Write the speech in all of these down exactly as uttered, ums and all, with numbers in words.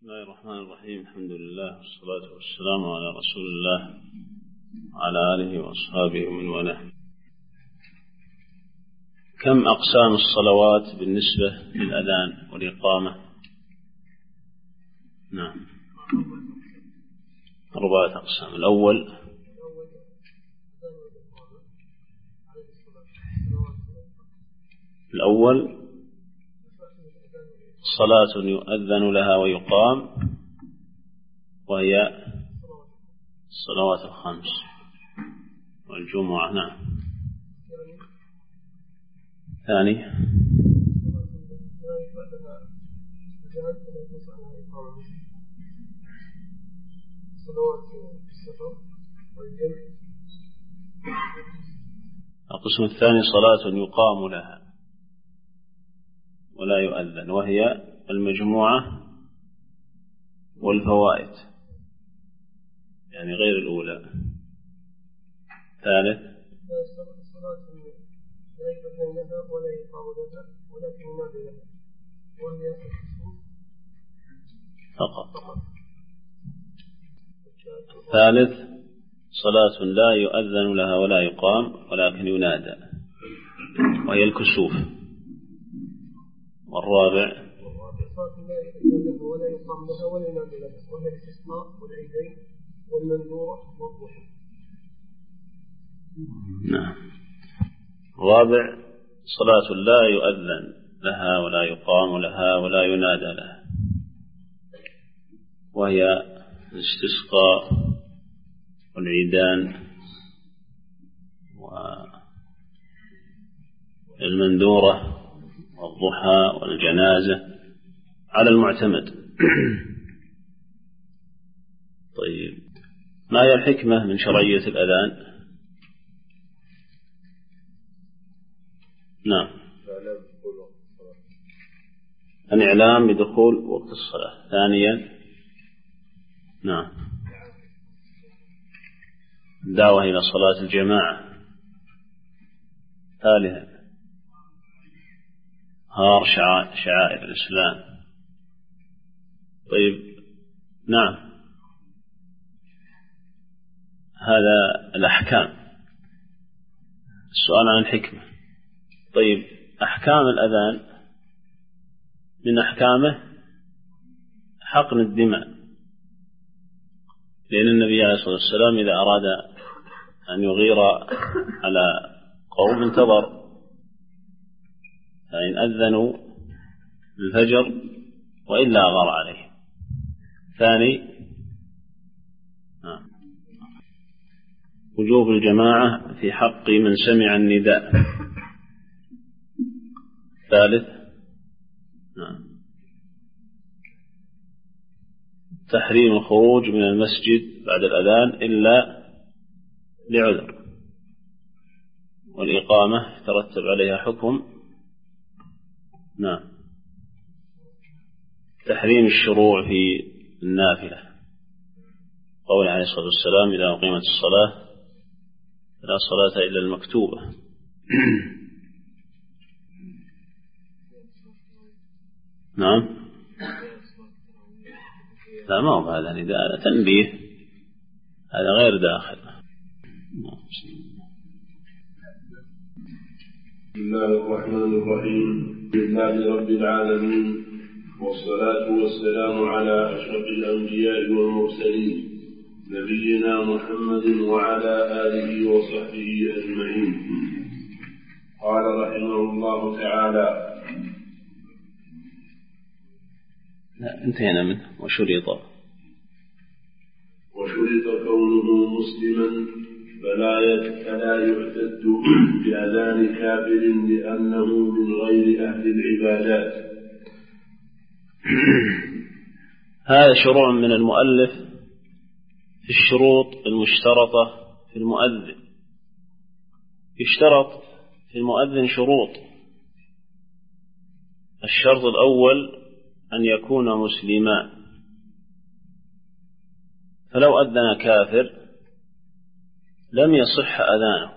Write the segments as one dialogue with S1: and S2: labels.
S1: بسم الله الرحمن الرحيم. الحمد لله والصلاة والسلام على رسول الله وعلى آله وأصحابه ومن والاه. كم أقسام الصلوات بالنسبة للأذان والإقامة؟ نعم، أربعة أقسام. الأول الأول صلاة يؤذن لها ويقام، وهي الصلوات الخمس والجمعة. نعم. ثاني القسم الثاني صلاة يقام لها ولا يؤذن، وهي المجموعة والفوائد، يعني غير الأولى. ثالث
S2: صلاة لا يؤذن لها ولا يقام لها ولكن ينادى لها، وهي الخصوص
S1: فقط. ثالث صلاة لا يؤذن لها ولا يقام ولكن ينادى، وهي الكسوف. والرابع
S2: صلاة لا يؤذن لها ولا يقام لها ولا ينادى لها، وهي الاستسقاء والعيدين والمنذورة والضحى.
S1: نعم. الرابع صلاة لا يؤذن لها ولا يقام لها ولا ينادى لها، وهي الاستسقاء والعيدان والمنذورة والضحى والجنازة على المعتمد. طيب، ما هي الحكمة من شرعية الأذان؟ نعم، الإعلام بدخول وقت الصلاة. ثانيا نعم الدعوة إلى صلاة الجماعة. ثالثا إظهار شعائر الإسلام. طيب، نعم، هذا الأحكام. السؤال عن الحكمة. طيب، أحكام الأذان من أحكامه حقن الدماء، لأن النبي عليه الصلاة والسلام إذا أراد أن يغير على قوم انتظر، فإن أذنوا الفجر وإلا أغار عليه. ثاني وجوب الجماعة في حق من سمع النداء. ثالث تحريم الخروج من المسجد بعد الأذان إلا لعذر، والإقامة ترتب عليها حكم. نعم، تحريم الشروع في النافلة، قول عليه الصلاة والسلام إذا أقيمت الصلاة فلا صلاة إلا المكتوبة. نعم، لا، ما هو هذا نداء، هذا تنبيه، هذا غير داخل.
S3: بسم الله الرحمن الرحيم. لله رب العالمين، والصلاة والسلام على أشرف الأنبياء والمرسلين نبينا محمد وعلى آله وصحبه أجمعين. قال رحمه الله تعالى:
S1: لا، انتهينا منه. وشرط
S3: وشرط كونه مسلما فلا فلا يعتد بأذان كافر لأنه من غير أهل العبادات.
S1: هذا شروع من المؤلف في الشروط المشترطة في المؤذن. يشترط في المؤذن شروط. الشرط الأول أن يكون مسلما، فلو أذن كافر لم يصح أذانه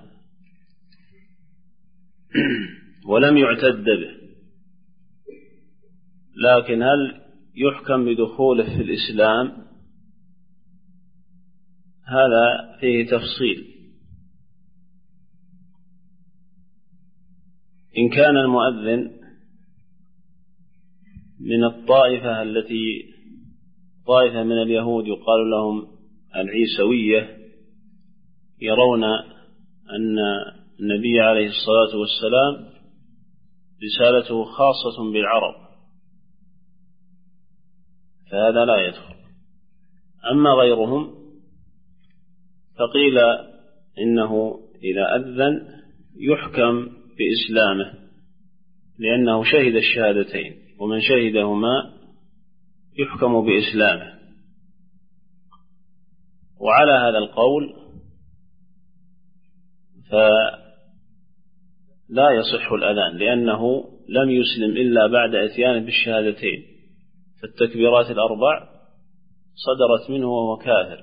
S1: ولم يعتد به، لكن هل يحكم بدخوله في الإسلام هذا فيه تفصيل. إن كان المؤذن من الطائفة التي طائفة من اليهود يقال لهم العيسوية، يرون أن النبي عليه الصلاة والسلام رسالته خاصة بالعرب، فهذا لا يدخل. أما غيرهم فقيل إنه إذا أذن يحكم بإسلامه لأنه شهد الشهادتين، ومن شهدهما يحكم بإسلامه. وعلى هذا القول فلا يصح الأذان لأنه لم يسلم إلا بعد إتيانه بالشهادتين، فالتكبيرات الأربع صدرت منه وهو كافر.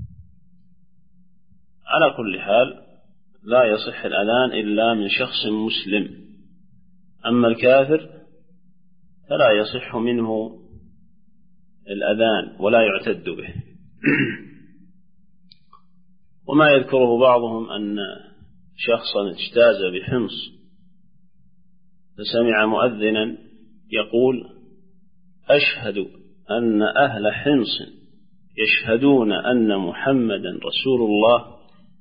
S1: على كل حال لا يصح الأذان إلا من شخص مسلم، أما الكافر فلا يصح منه الأذان ولا يعتد به. وما يذكره بعضهم أن شخصا اجتاز بحمص فسمع مؤذنا يقول: أشهد أن أهل حمص يشهدون أن محمدا رسول الله،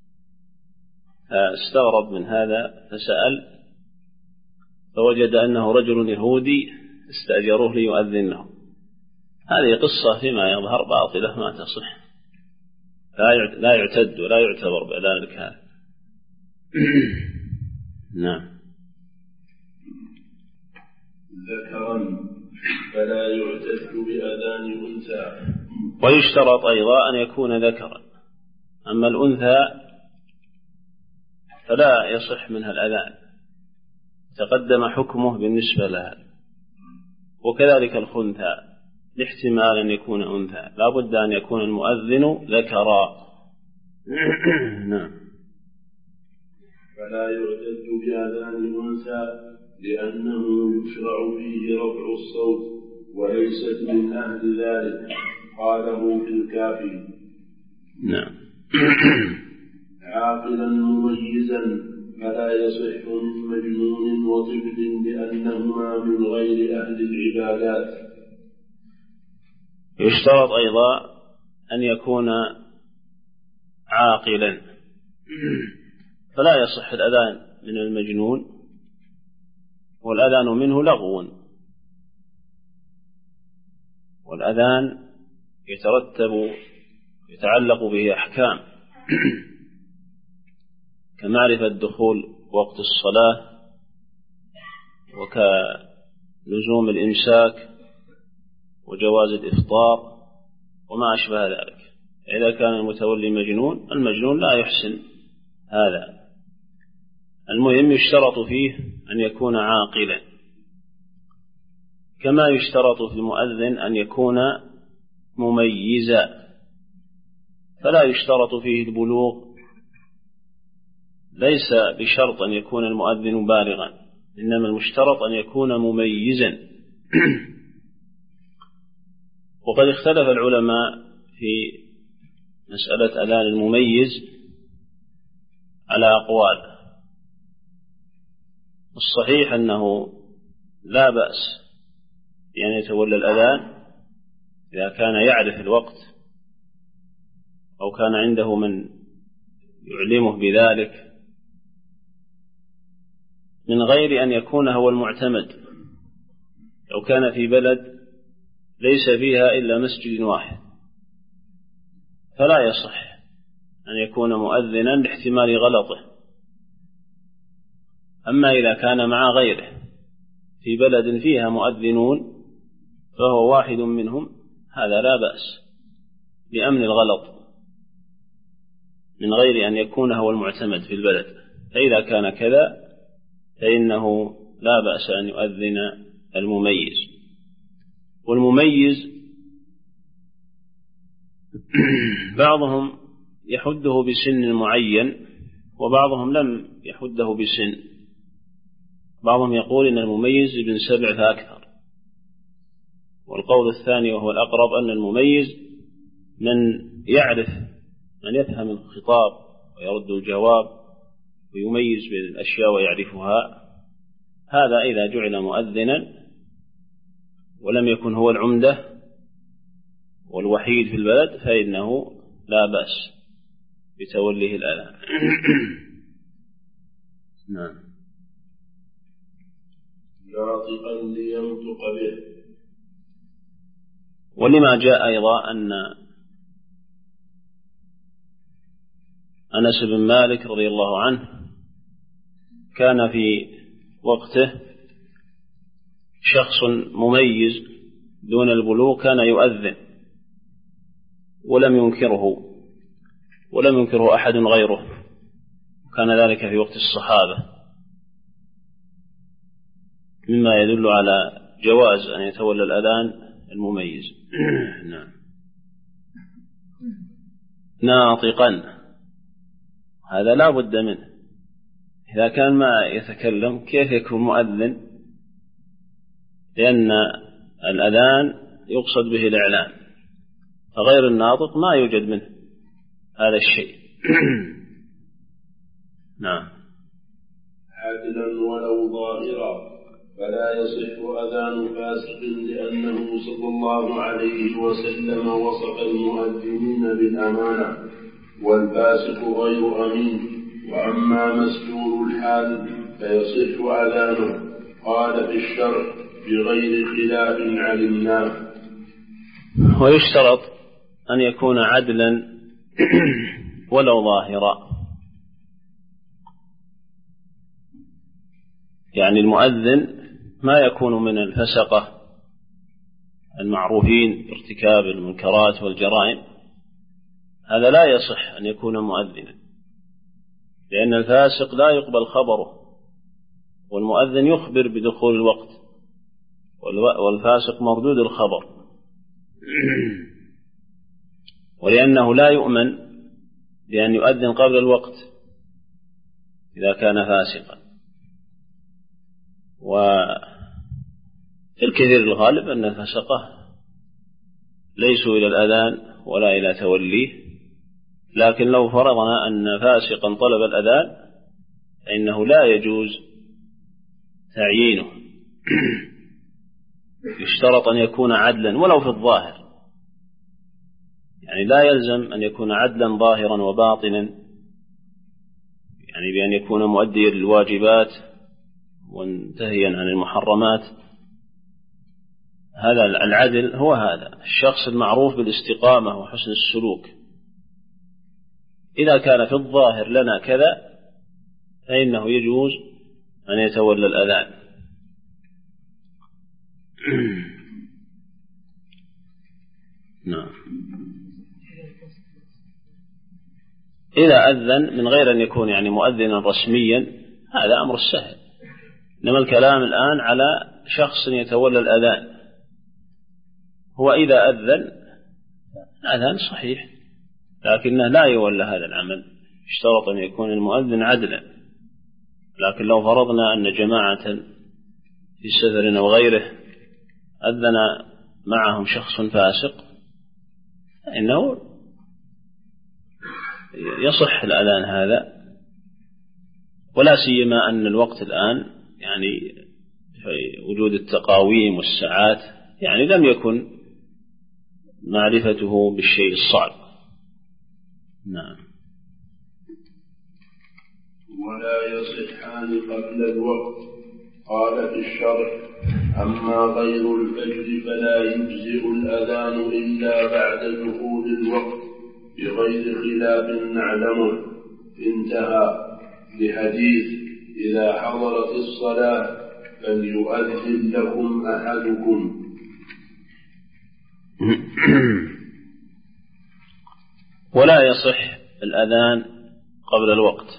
S1: فاستغرب من هذا فسأل فوجد أنه رجل يهودي استأجروه ليؤذن له. هذه قصة فيما يظهر باطلة ما تصح، لا يعتد ولا يعتبر بأذان الكافر. نعم.
S3: ذكرا فلا يعتد بأذان أنثى.
S1: ويشترط أيضا أن يكون ذكرا، أما الأنثى فلا يصح منها الأذان، تقدم حكمه بالنسبة لها. وكذلك الخنثى لاحتمال أن يكون أنثى لا بد أن يكون المؤذن ذكرا. نعم.
S3: فلا يعتد بأذان أنثى لأنه يشرع فيه رفع الصوت وليست من أهل ذلك، قاله في الكافي.
S1: نعم.
S3: عاقلا مميزا فلا يصح من مجنون وطفل لأنهما من غير أهل العبادات.
S1: يشترط أيضا أن يكون عاقلا، فلا يصح الأذان من المجنون، والأذان منه لغو، والأذان يترتب يتعلق به أحكام كمعرفة دخول وقت الصلاة وكلزوم الإمساك وجواز الإفطار وما أشبه ذلك. إذا كان المتولي مجنون، المجنون لا يحسن هذا. المهم يشترط فيه أن يكون عاقلا، كما يشترط في المؤذن أن يكون مميزا، فلا يشترط فيه البلوغ، ليس بشرط أن يكون المؤذن بالغا، إنما المشترط أن يكون مميزا. وقد اختلف العلماء في مسألة أذان المميز على أقوال. الصحيح أنه لا بأس بأن يتولى الأذان إذا كان يعرف الوقت أو كان عنده من يعلمه بذلك، من غير أن يكون هو المعتمد. لو كان في بلد ليس فيها إلا مسجد واحد فلا يصح أن يكون مؤذنا لاحتمال غلطه. أما إذا كان مع غيره في بلد فيها مؤذنون فهو واحد منهم، هذا لا بأس لأمن الغلط من غير أن يكون هو المعتمد في البلد. فإذا كان كذا فإنه لا بأس أن يؤذن المميز. والمميز بعضهم يحده بسن معين وبعضهم لم يحده بسن. بعضهم يقول إن المميز ابن سبع فأكثر، والقول الثاني وهو الأقرب أن المميز من يعرف من يفهم الخطاب ويرد الجواب ويميز بين الأشياء ويعرفها، هذا إذا جعل مؤذنا ولم يكن هو العمدة والوحيد في البلد فإنه لا بأس بتوليه الأذان. نعم.
S3: ناطقا لينطق به.
S1: ولما جاء أيضا أن أنس بن مالك رضي الله عنه كان في وقته شخص مميز دون البلوغ كان يؤذن ولم ينكره ولم ينكره أحد غيره، كان ذلك في وقت الصحابة، مما يدل على جواز أن يتولى الأذان المميز. نعم. ناطقا، هذا لا بد منه، إذا كان ما يتكلم كيف يكون مؤذن؟ لأن الأذان يقصد به الإعلان، فغير الناطق ما يوجد منه هذا الشيء. نعم.
S3: عادلا ولو ظاهرا، فلا يصح أذان فاسق، لأنه صلى الله عليه وسلم وصف المؤذنين بالأمانة، والفاسق غير أمين. وأما مستور الحال فيصح أذانه. قال في الشرع بغير خلاف علمناه.
S1: ويشترط أن يكون عدلا ولو ظاهرا، يعني المؤذن ما يكون من الفسقة المعروفين بارتكاب المنكرات والجرائم، هذا لا يصح أن يكون مؤذنا، لأن الفاسق لا يقبل خبره، والمؤذن يخبر بدخول الوقت، والفاسق مردود الخبر، ولأنه لا يؤمن بأن يؤذن قبل الوقت إذا كان فاسقا. وفي الكثير الغالب أن الفسقة ليسوا إلى الأذان ولا إلى توليه، لكن لو فرضنا أن فاسقا طلب الأذان فإنه لا يجوز تعيينه، يشترط أن يكون عدلا ولو في الظاهر، يعني لا يلزم أن يكون عدلا ظاهرا وباطنا، يعني بأن يكون مؤديا للواجبات وانتهيا عن المحرمات. هذا العدل هو هذا الشخص المعروف بالاستقامة وحسن السلوك، إذا كان في الظاهر لنا كذا فإنه يجوز أن يتولى الأذان. نعم. إذا أذن من غير أن يكون يعني مؤذنا رسميا هذا أمر سهل، إنما الكلام الآن على شخص يتولى الأذان، هو إذا أذن الأذان صحيح لكنه لا يولى هذا العمل، اشترط أن يكون المؤذن عدلا. لكن لو فرضنا أن جماعة في سفر أو غيره أذن معهم شخص فاسق فإنه يصح الأذان هذا، ولا سيما أن الوقت الآن يعني في وجود التقاويم والساعات يعني لم يكن معرفته بالشيء الصعب. نعم.
S3: ولا يصحان قبل الوقت. قال في الشرع أما غير الفجر فلا يجزئ الأذان إلا بعد دخول الوقت بغير خلاف نعلمه. انتهى. لحديث إذا حضرت الصلاة فليؤذن لكم أحدكم.
S1: ولا يصح الأذان قبل الوقت.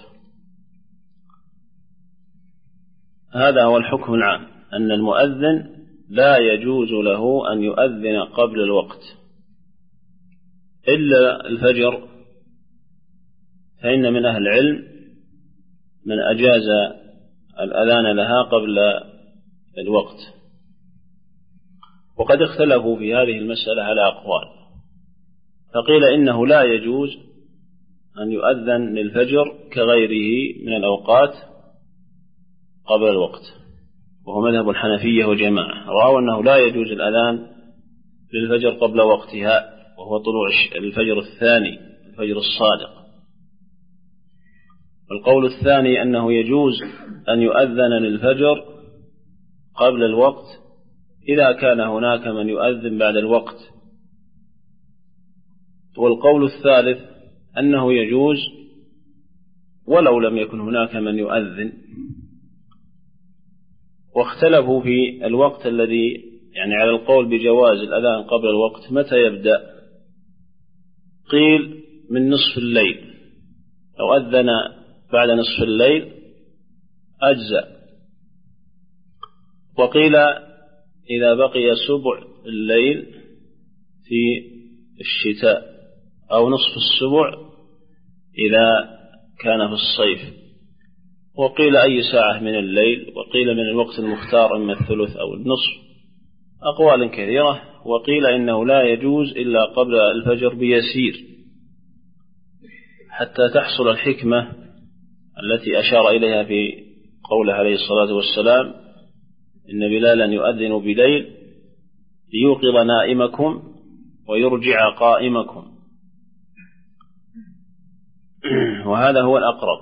S1: هذا هو الحكم العام، أن المؤذن لا يجوز له أن يؤذن قبل الوقت إلا الفجر، فإن من أهل العلم من أجاز الأذان لها قبل الوقت، وقد اختلفوا في هذه المسألة على أقوال، فقيل إنه لا يجوز أن يؤذن للفجر كغيره من الأوقات قبل الوقت، وهو مذهب الحنفية وجماعة، رأوا أنه لا يجوز الأذان للفجر قبل وقتها، وهو طلوع الفجر الثاني، الفجر الصادق. القول الثاني أنه يجوز أن يؤذن للفجر قبل الوقت إذا كان هناك من يؤذن بعد الوقت. والقول الثالث أنه يجوز ولو لم يكن هناك من يؤذن. واختلفوا في الوقت الذي يعني على القول بجواز الأذان قبل الوقت متى يبدأ. قيل من نصف الليل، لو أذن بعد نصف الليل أجزأ. وقيل إذا بقي سبع الليل في الشتاء، أو نصف السبع إذا كان في الصيف. وقيل أي ساعة من الليل، وقيل من الوقت المختار إما الثلث أو النصف، أقوال كثيرة. وقيل إنه لا يجوز إلا قبل الفجر بيسير حتى تحصل الحكمة التي أشار إليها في قوله عليه الصلاة والسلام: إن بلالا يؤذن بليل ليوقظ نائمكم ويرجع قائمكم. وهذا هو الأقرب،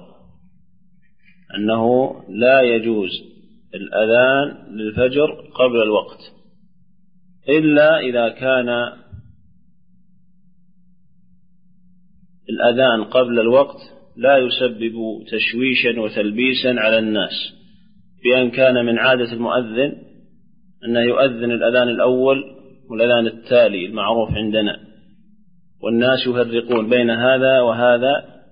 S1: أنه لا يجوز الأذان للفجر قبل الوقت إلا إذا كان الأذان قبل الوقت لا يسبب تشويشا وتلبيسا على الناس، بأن كان من عادة المؤذن أنه يؤذن الأذان الأول والأذان التالي المعروف عندنا، والناس يفرقون بين هذا وهذا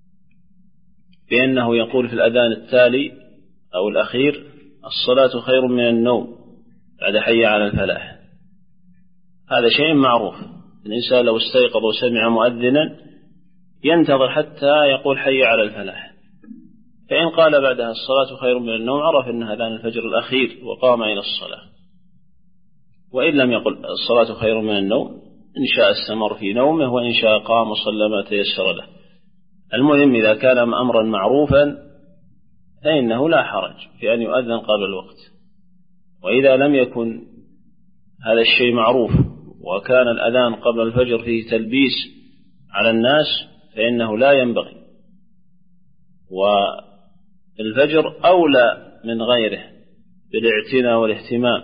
S1: بأنه يقول في الأذان التالي أو الأخير: الصلاة خير من النوم بعد حي على الفلاح. هذا شيء معروف، الإنسان لو استيقظ وسمع مؤذنا ينتظر حتى يقول حي على الفلاح، فإن قال بعدها الصلاة خير من النوم عرف أن أذان الفجر الأخير وقام إلى الصلاة. وإن لم يقل الصلاة خير من النوم، إن شاء استمر في نومه، وإن شاء قام وصلى ما تيسر له. المهم إذا كان أمرا معروفا فإنه لا حرج في أن يؤذن قبل الوقت. وإذا لم يكن هذا الشيء معروف وكان الأذان قبل الفجر فيه تلبيس على الناس فإنه لا ينبغي. والفجر أولى من غيره بالاعتناء والاهتمام،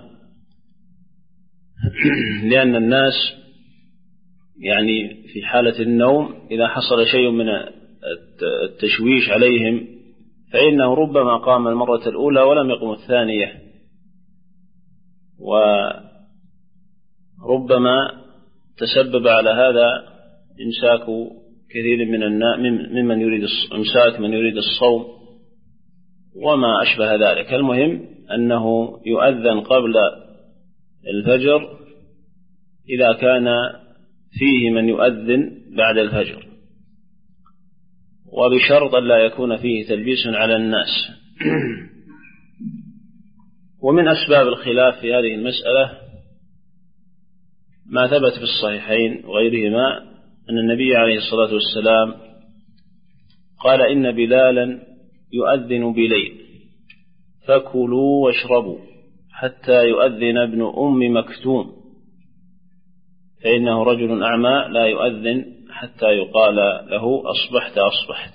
S1: لأن الناس يعني في حالة النوم إذا حصل شيء من التشويش عليهم فإنه ربما قام المرة الأولى ولم يقم الثانية، وربما تسبب على هذا إمساك كثير من الناس ممن يريد إمساك من يريد الصوم وما أشبه ذلك. المهم أنه يؤذن قبل الفجر إذا كان فيه من يؤذن بعد الفجر، وبشرط أن لا يكون فيه تلبيس على الناس. ومن أسباب الخلاف في هذه المسألة ما ثبت في الصحيحين وغيرهما أن النبي عليه الصلاة والسلام قال: إن بلالا يؤذن بليل فكلوا واشربوا حتى يؤذن ابن أم مكتوم، فإنه رجل أعمى لا يؤذن حتى يقال له أصبحت أصبحت.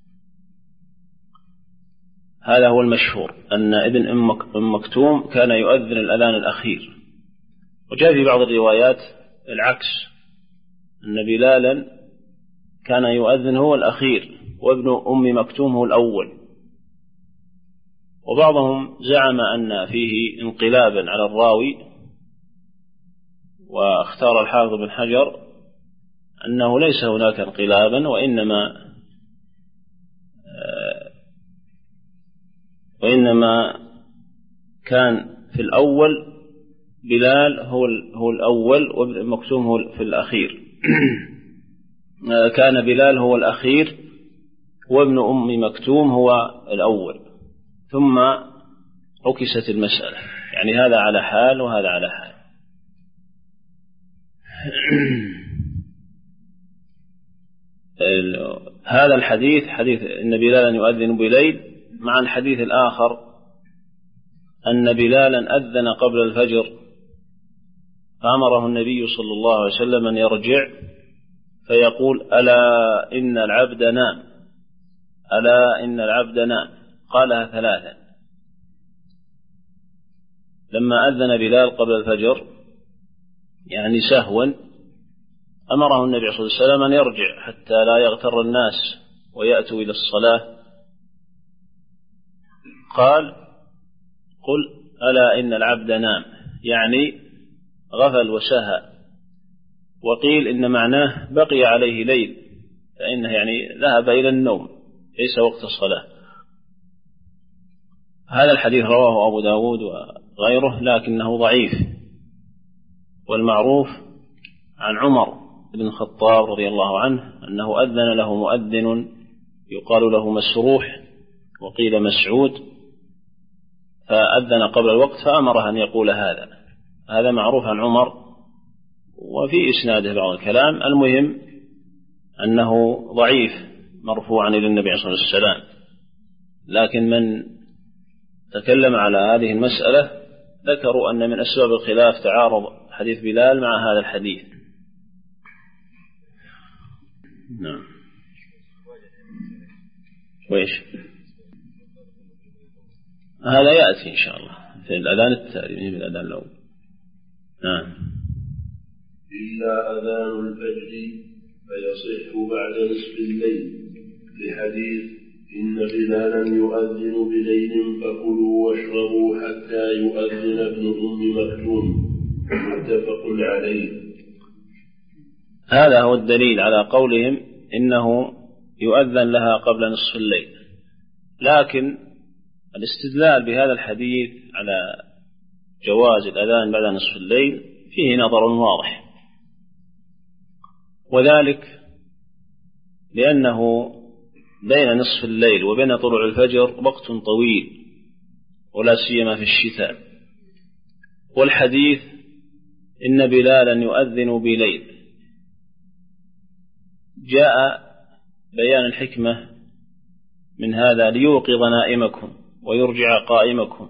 S1: هذا هو المشهور، أن ابن أم مكتوم كان يؤذن الأذان الأخير. وجاء في بعض الروايات العكس، أن بلالا كان يؤذن هو الأخير وابن أم مكتوم هو الأول. وبعضهم زعم أن فيه انقلابا على الراوي، واختار الحافظ بن حجر أنه ليس هناك انقلابا، وإنما وإنما كان في الأول بلال هو هو الأول وابن مكتوم هو في الأخير. كان بلال هو الأخير وابن أم مكتوم هو الأول، ثم عكست المسألة، يعني هذا على حال وهذا على حال. هذا الحديث حديث أن بلالا يؤذن بليل مع الحديث الآخر أن بلالا أذن قبل الفجر فأمره النبي صلى الله عليه وسلم أن يرجع فيقول ألا إن العبد نام ألا إن العبد نام قالها ثلاثا. لما أذن بلال قبل الفجر يعني سهوا أمره النبي صلى الله عليه وسلم أن يرجع حتى لا يغتر الناس ويأتوا إلى الصلاة. قال قل ألا إن العبد نام يعني غفل وسهى، وقيل إن معناه بقي عليه ليل فإنه يعني ذهب إلى النوم ليس وقت الصلاة. هذا الحديث رواه أبو داود وغيره لكنه ضعيف، والمعروف عن عمر بن الخطاب رضي الله عنه أنه أذن له مؤذن يقال له مسروح وقيل مسعود فأذن قبل الوقت فأمره أن يقول هذا. هذا معروف عن عمر وفي إسناده بعض الكلام. المهم أنه ضعيف مرفوعا إلى النبي صلى الله عليه وسلم، لكن من تكلم على هذه المسألة ذكروا أن من أسباب الخلاف تعارض حديث بلال مع هذا الحديث. نعم. وإيش هذا يأتي إن شاء الله في الأذان التالي من الأذان الأول. نعم.
S3: إلا أذان الفجر فيصح بعد نصف الليل لحديث إن بلالا يؤذن بليل فكلوا واشربوا حتى يؤذن ابن أم مكتوم متفق عليه.
S1: هذا هو الدليل على قولهم إنه يؤذن لها قبل نصف الليل، لكن الاستدلال بهذا الحديث على جواز الأذان بعد نصف الليل فيه نظر واضح، وذلك لأنه بين نصف الليل وبين طلوع الفجر وقت طويل ولا سيما في الشتاء، والحديث إن بلالا يؤذن بليل جاء بيان الحكمة من هذا ليوقظ نائمكم ويرجع قائمكم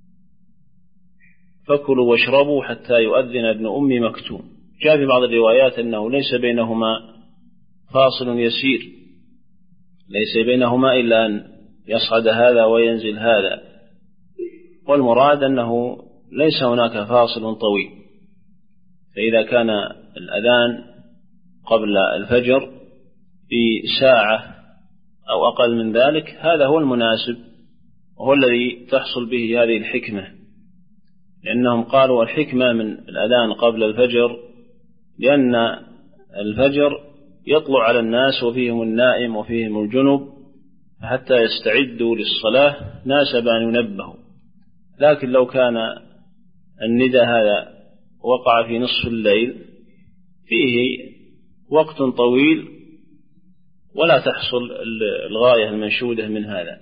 S1: فكلوا واشربوا حتى يؤذن ابن أم مكتوم. جاء في بعض الروايات أنه ليس بينهما فاصل يسير، ليس بينهما إلا أن يصعد هذا وينزل هذا، والمراد أنه ليس هناك فاصل طويل. فإذا كان الأذان قبل الفجر بساعة أو أقل من ذلك هذا هو المناسب وهو الذي تحصل به هذه الحكمة، لأنهم قالوا الحكمة من الأذان قبل الفجر لأن الفجر يطلع على الناس وفيهم النائم وفيهم الجنب حتى يستعدوا للصلاة ناسب أن ينبهوا. لكن لو كان الندى هذا وقع في نصف الليل فيه وقت طويل ولا تحصل الغاية المنشودة من هذا،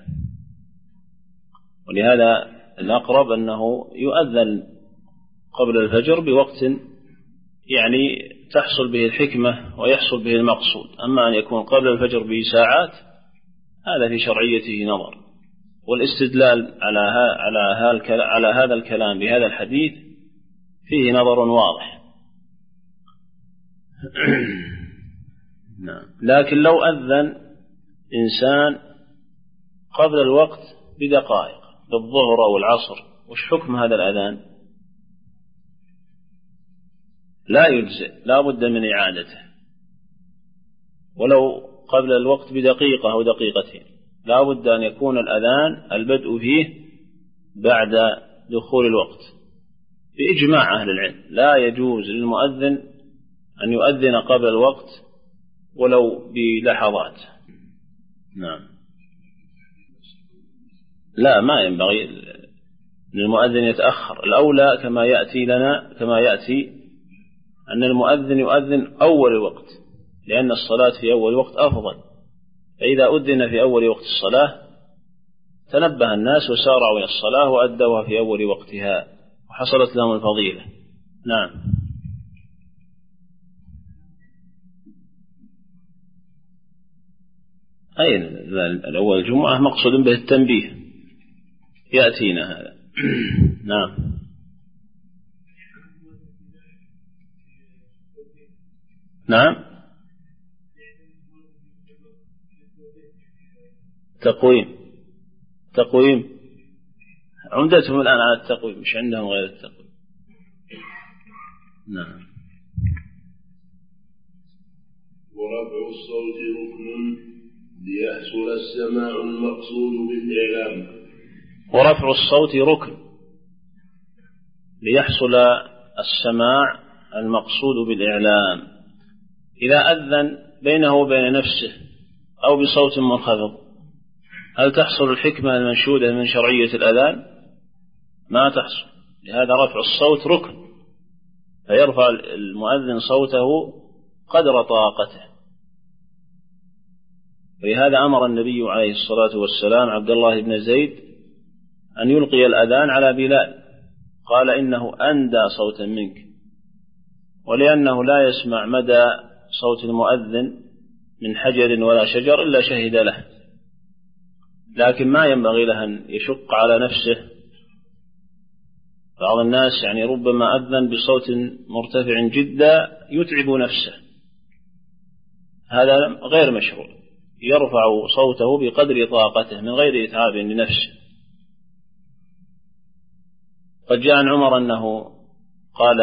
S1: ولهذا الأقرب أنه يؤذن قبل الفجر بوقت يعني تحصل به الحكمة ويحصل به المقصود. أما أن يكون قبل الفجر بساعات هذا في شرعيته نظر، والاستدلال على على على هذا الكلام بهذا الحديث فيه نظر واضح. لكن لو أذن إنسان قبل الوقت بدقائق بالظهر أو العصر وش حكم هذا الأذان؟ لا يجزئ، لا بد من إعادته، ولو قبل الوقت بدقيقة أو دقيقتين لا بد أن يكون الأذان البدء فيه بعد دخول الوقت بإجماع أهل العلم. لا يجوز للمؤذن أن يؤذن قبل الوقت ولو بلحظات. نعم. لا ما ينبغي للمؤذن يتأخر، الأولى كما يأتي لنا كما يأتي أن المؤذن يؤذن أول الوقت لأن الصلاة في أول وقت أفضل، فإذا أذن في أول وقت الصلاة تنبه الناس وسارعوا إلى الصلاة وأدوها في أول وقتها وحصلت لهم الفضيلة. نعم. أي الأول الجمعة مقصود به التنبيه يأتينا هذا. نعم. نعم. تقويم تقويم عمدتهم الآن على التقويم، مش عندهم غير التقويم. نعم.
S3: ورفع الصوت ركن ليحصل السماع المقصود بالإعلام.
S1: ورفع الصوت ركن ليحصل السماع المقصود بالإعلام. إذا أذن بينه وبين نفسه أو بصوت منخفض، هل تحصل الحكمة المنشودة من شرعية الأذان؟ ما تحصل. لهذا رفع الصوت ركن، فيرفع المؤذن صوته قدر طاقته. ولهذا أمر النبي عليه الصلاة والسلام عبد الله بن زيد أن يلقي الأذان على بلال، قال إنه أندى صوتا منك، ولأنه لا يسمع مدى صوت المؤذن من حجر ولا شجر إلا شهد له، لكن ما ينبغي له أن يشق على نفسه. بعض الناس يعني ربما أذن بصوت مرتفع جدا يتعب نفسه، هذا غير مشروع. يرفع صوته بقدر طاقته من غير إتعاب لنفسه. قد جاء عن عمر أنه قال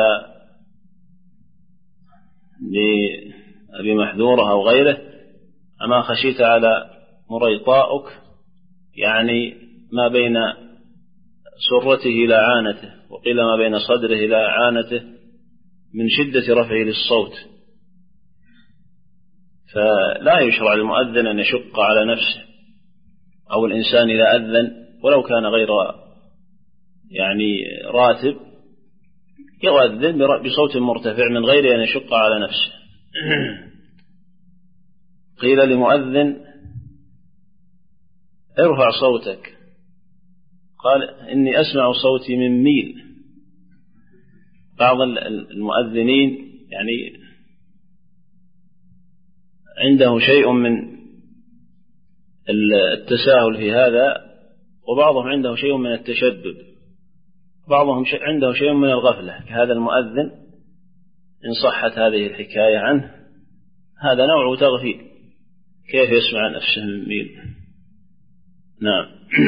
S1: لأبي محذورة أو غيره: أما خشيت على مريطاؤك، يعني ما بين سرته إلى عانته، وقيل ما بين صدره إلى عانته، من شدة رفعه للصوت. فلا يشرع للمؤذن أن يشق على نفسه، أو الإنسان إذا أذن ولو كان غير يعني راتب يؤذن بصوت مرتفع من غير أن يشق على نفسه. قيل لمؤذن: ارفع صوتك، قال: إني أسمع صوتي من ميل. بعض المؤذنين يعني عنده شيء من التساهل في هذا، وبعضهم عنده شيء من التشدد، بعضهم عنده شيء من الغفلة كهذا المؤذن، إن صحت هذه الحكاية عنه، هذا نوع تغفيل. كيف يسمع نفسه من ميل؟ نعم.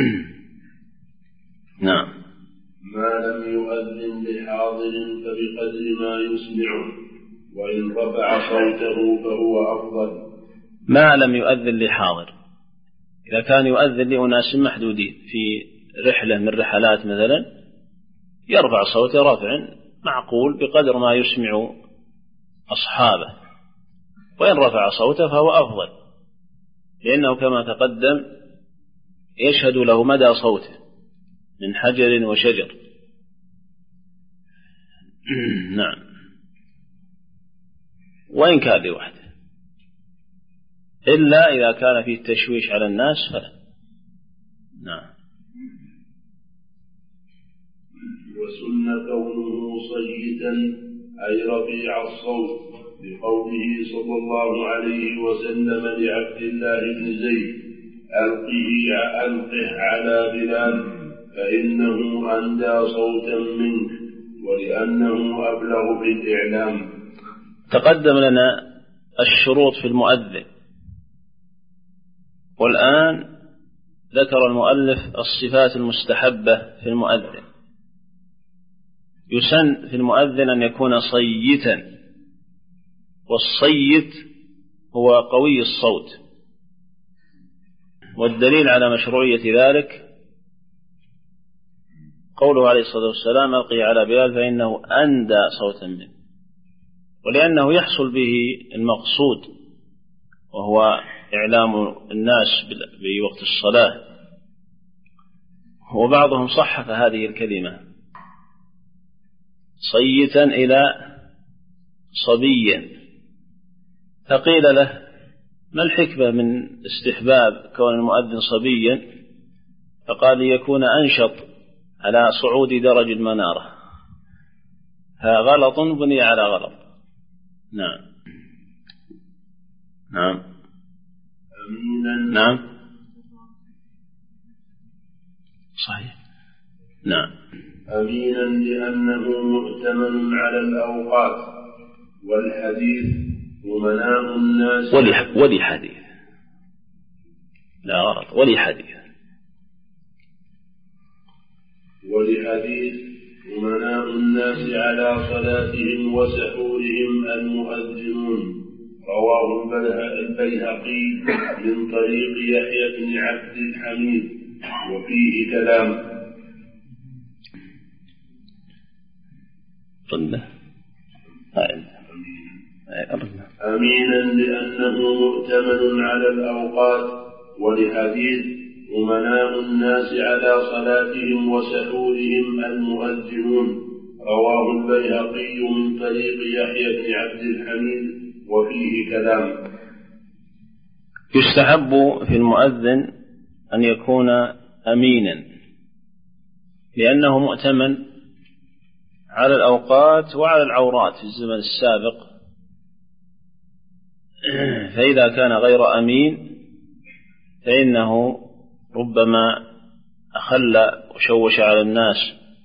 S1: نعم.
S3: ما لم يؤذن لحاضر فبقدر ما يسمعه، وإن رفع صوته فهو أفضل.
S1: ما لم يؤذن لحاضر، إذا كان يؤذن لأناس محدودين في رحلة من رحلات مثلا، يرفع صوته رفع معقول بقدر ما يسمع أصحابه، وإن رفع صوته فهو أفضل، لأنه كما تقدم يشهد له مدى صوته من حجر وشجر. نعم. وإن كان لوحده، إلا إذا كان فيه تشويش على الناس فلا. نعم.
S3: وسن كونه صيتا أي رفيع الصوت، لقوله صلى الله عليه وسلم لعبد الله بن زيد: ألقه ألقه على بلال فإنه أندى صوتا منك، ولأنه أبلغ في الإعلام.
S1: تقدم لنا الشروط في المؤذن، والآن ذكر المؤلف الصفات المستحبة في المؤذن. يسن في المؤذن أن يكون صيتا، والصيت هو قوي الصوت، والدليل على مشروعية ذلك قوله عليه الصلاة والسلام: ألقي على بلال فإنه أندى صوتا منه، ولأنه يحصل به المقصود، وهو إعلام الناس بوقت الصلاة. وبعضهم صحف هذه الكلمة صيتا إلى صبيا، فقيل له: ما الحكمة من استحباب كون المؤذن صبيا؟ فقال: ليكون أنشط على صعود درج المنارة. فغلط بني على غلط. نعم. نعم.
S3: أمينا.
S1: نعم صحيح. نعم.
S3: أمينا لأنه مؤتمن على الأوقات، والحديث أمناء الناس.
S1: ولي, ولي حديث لا غلط ولي حديث
S3: ولحديث أمناء الناس على صلاتهم وسحورهم المؤذنون، رواه البيهقي من طريق يحيى بن عبد الحميد وفيه كلام. أمينا لأنه مؤتمن على الأوقات، ولحديث أمناء الناس على صلاتهم وسحورهم المؤذنون، رواه البيهقي من طريق يحيى بن عبد الحميد وفيه كلام.
S1: يستحب في المؤذن أن يكون أمينا لأنه مؤتمن على الأوقات وعلى العورات في الزمن السابق، فإذا كان غير أمين فإنه ربما أخل وشوش على الناس،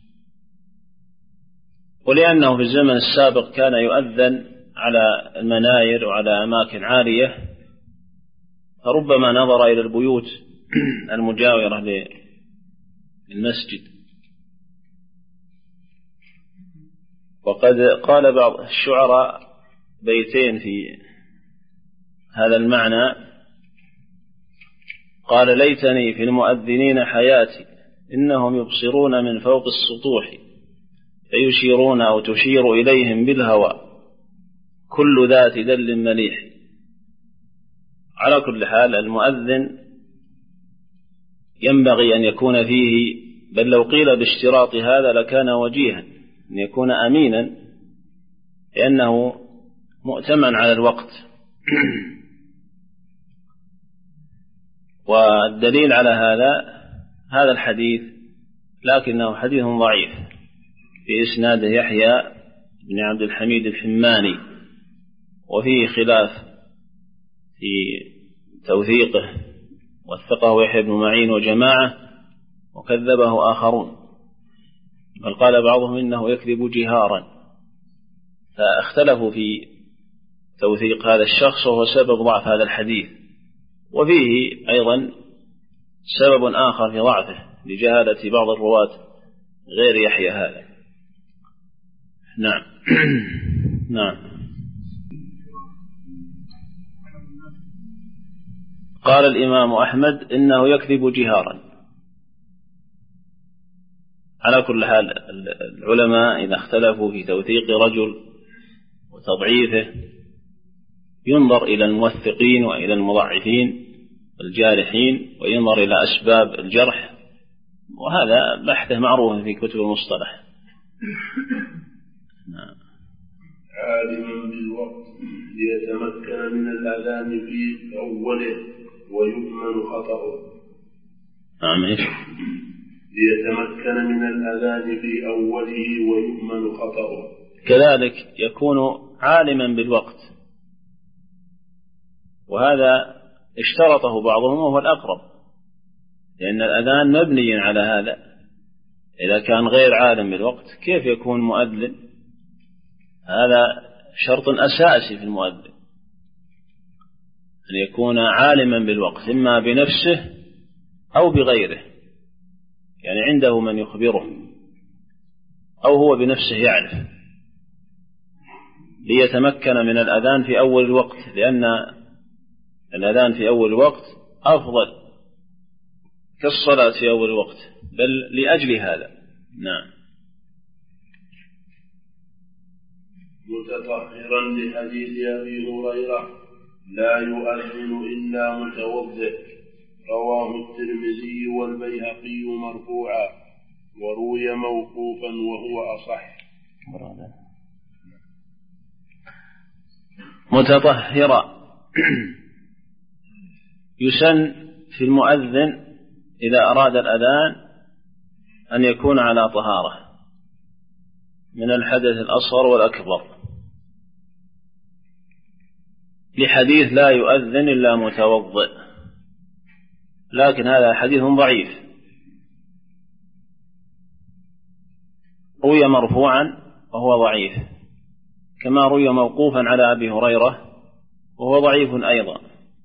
S1: ولأنه في الزمن السابق كان يؤذن على المناير وعلى أماكن عالية، فربما نظر إلى البيوت المجاورة للمسجد. وقد قال بعض الشعراء بيتين في هذا المعنى، قال: ليتني في المؤذنين حياتي، إنهم يبصرون من فوق السطوح، فيشيرون أو تشير إليهم بالهوى، كل ذات دل مليح. على كل حال المؤذن ينبغي أن يكون فيه، بل لو قيل باشتراط هذا لكان وجيها، أن يكون أمينا لأنه مؤتمن على الوقت. والدليل على هذا هذا الحديث، لكنه حديث ضعيف في إسناده يحيى بن عبد الحميد الحماني، وفيه خلاف في توثيقه، وثقه يحيى بن معين وجماعة، وكذبه آخرون، بل قال بعضهم إنه يكذب جهارا، فاختلفوا في توثيق هذا الشخص، وهو سبب ضعف هذا الحديث. وفيه أيضا سبب آخر في ضعفه لجهالة بعض الرواة غير يحيى هذا. نعم. نعم. قال الإمام أحمد إنه يكذب جهارا. على كل حال العلماء إذا اختلفوا في توثيق رجل وتضعيفه ينظر إلى الموثقين وإلى المضعفين والجارحين، وينظر إلى أسباب الجرح، وهذا بحثه معروف في كتب المصطلح.
S3: نعم. عالما بالوقت ليتمكن من الأذان في أوله ويؤمن خطأه.
S1: نعم. إيش؟
S3: ليتمكن من الأذان في أوله ويؤمن خطأه.
S1: كذلك يكون عالما بالوقت، وهذا اشترطه بعضهم وهو الأقرب، لأن الأذان مبني على هذا. إذا كان غير عالم بالوقت كيف يكون مؤذن؟ هذا شرط أساسي في المؤذن، أن يكون عالما بالوقت، إما بنفسه أو بغيره، يعني عنده من يخبره أو هو بنفسه يعرف، ليتمكن من الأذان في أول الوقت، لأن الأذان في أول الوقت أفضل كالصلاة في أول الوقت، بل لأجل هذا. نعم.
S3: متطهرا لحديث أبي هريرة لا يؤذن إلا متوضئ، رواه الترمذي والبيهقي مرفوعا، وروي موقوفا وهو أصح.
S1: متطهرا يسن في المؤذن إذا أراد الأذان أن يكون على طهارة من الحدث الأصغر والأكبر، لحديث لا يؤذن إلا متوضئ، لكن هذا حديث ضعيف، روي مرفوعا وهو ضعيف، كما روي موقوفا على أبي هريرة وهو ضعيف أيضا،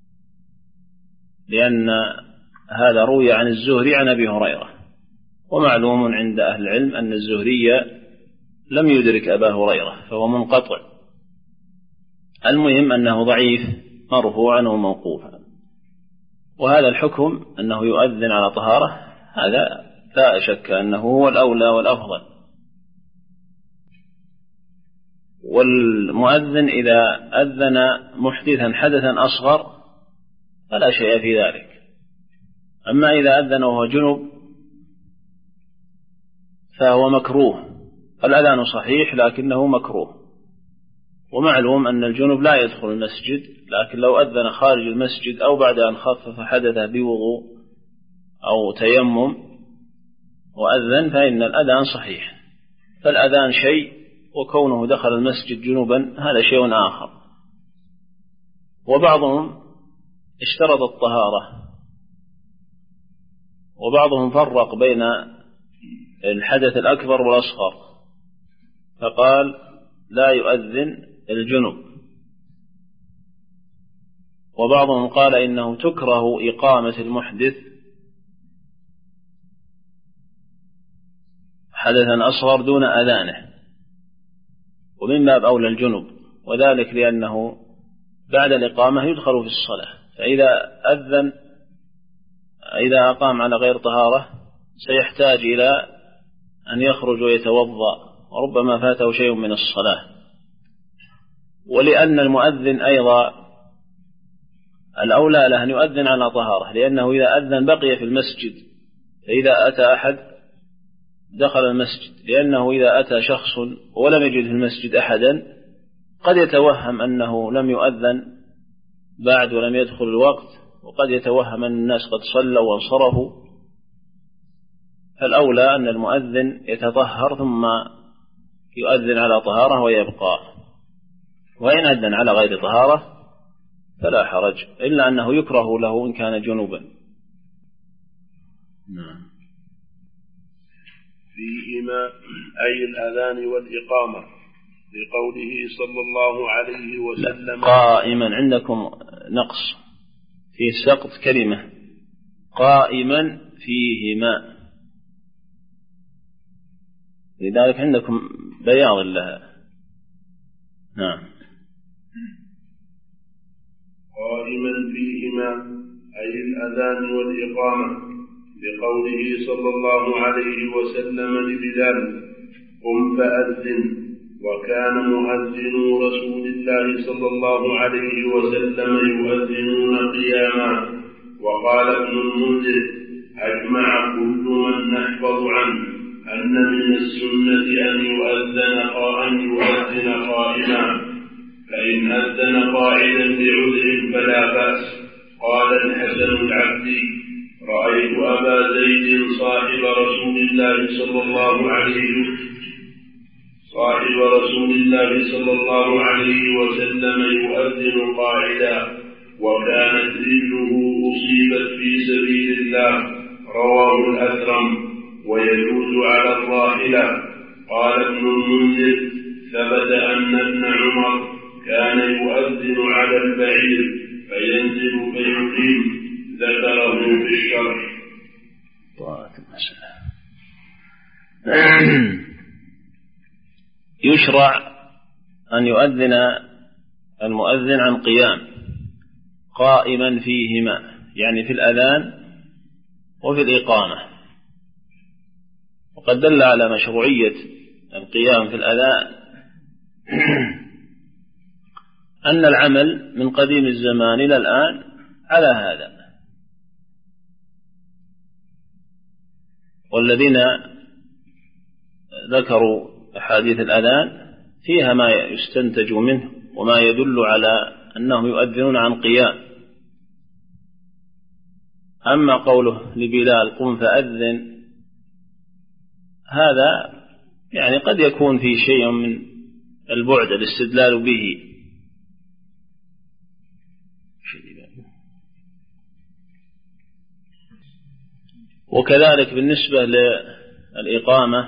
S1: لأن هذا روي عن الزهري عن أبي هريرة، ومعلوم عند أهل العلم أن الزهري لم يدرك أبا هريرة فهو منقطع. المهم أنه ضعيف مرفوعا وموقوفا. وهذا الحكم أنه يؤذن على طهارة هذا لا شك أنه هو الأولى والأفضل. والمؤذن إذا أذن محدثا حدثا أصغر فلا شيء في ذلك. أما إذا أذن وهو جنب فهو مكروه. الأذان صحيح لكنه مكروه، ومعلوم أن الجنب لا يدخل المسجد، لكن لو أذن خارج المسجد أو بعد أن خفف حدث بوضوء أو تيمم وأذن فإن الأذان صحيح. فالأذان شيء، وكونه دخل المسجد جنوبا هذا شيء آخر. وبعضهم اشترط الطهارة، وبعضهم فرق بين الحدث الأكبر والأصغر، فقال لا يؤذن الجنب. وبعضهم قال إنه تكره إقامة المحدث حدثا أصغر دون أذانه، ومن باب أولى الجنب، وذلك لأنه بعد الإقامة يدخل في الصلاة، فإذا أذن إذا أقام على غير طهارة سيحتاج إلى أن يخرج ويتوضأ، وربما فاته شيء من الصلاة. ولأن المؤذن أيضا الأولى له أن يؤذن على طهارة، لأنه إذا أذن بقي في المسجد، فإذا أتى أحد دخل المسجد، لأنه إذا أتى شخص ولم يجد في المسجد أحدا قد يتوهم أنه لم يؤذن بعد ولم يدخل الوقت، وقد يتوهم أن الناس قد صلوا وانصرفوا. فالأولى أن المؤذن يتطهر ثم يؤذن على طهارة ويبقى. وإن أذن على غير طهارة فلا حرج، إلا أنه يكره له إن كان جنوبا.
S3: نعم. فيهما أي الأذان والإقامة، لقوله صلى الله عليه وسلم
S1: قائما. عندكم نقص في سقط كلمة قائما فيهما، لذلك عندكم بياض لها. نعم.
S3: قائما فيهما أي الأذان والإقامة، لقوله صلى الله عليه وسلم لبلال قم فأذن، وكان مؤذن رسول الله صلى الله عليه وسلم يؤذنون قياما. وقال ابن المنذر أجمع كل من نحفظ عنه أن من السنة أن يؤذن أن يؤذن قائما، فإن أذن قاعدا بعذر فلا بأس. قال الحسن العبدي رأيت أبا زيد صاحب رسول الله صلى الله عليه صاحب رسول الله صلى الله عليه وسلم يؤذن قاعدا، وكانت رجله أصيبت في سبيل الله. رواه الأثرم. ويجوز على الراحلة. قال ابن المنذر ثبت أن ابن عمر كان يؤذن على البعير فينزل فيقيم، ذكره في الشرح.
S1: يشرع أن يؤذن المؤذن عن قيام قائما فيهما، يعني في الأذان وفي الإقامة. وقد دل على مشروعية القيام في الأذان أن العمل من قديم الزمان إلى الآن على هذا. والذين ذكروا أحاديث الأذان فيها ما يستنتج منه وما يدل على أنهم يؤذنون عن قيام. أما قوله لبلال قم فأذن، هذا يعني قد يكون في شيء من البعد الاستدلال به، وكذلك بالنسبة للإقامة،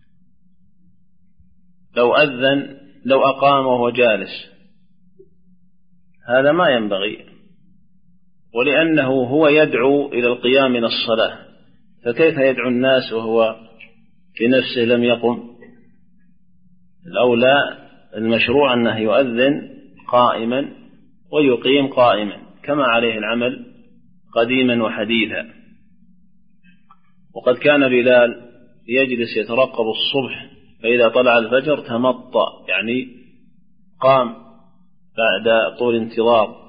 S1: لو أذن لو أقام وهو جالس هذا ما ينبغي، ولأنه هو يدعو إلى القيام من الصلاة، فكيف يدعو الناس وهو في نفسه لم يقم؟ الأولى المشروع أنه يؤذن قائما ويقيم قائما كما عليه العمل قديما وحديثا. وقد كان بلال يجلس يترقب الصبح، فإذا طلع الفجر تمطى، يعني قام بعد طول انتظار.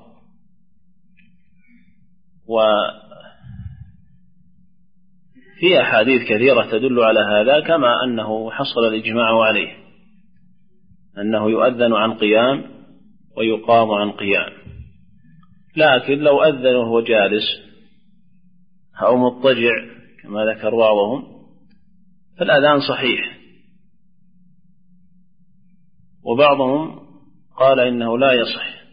S1: وفي أحاديث كثيرة تدل على هذا، كما أنه حصل الإجماع عليه أنه يؤذن عن قيام ويقام عن قيام. لكن لو أذن وهو جالس أو مضطجع كما ذكر بعضهم فالأذان صحيح، وبعضهم قال إنه لا يصح،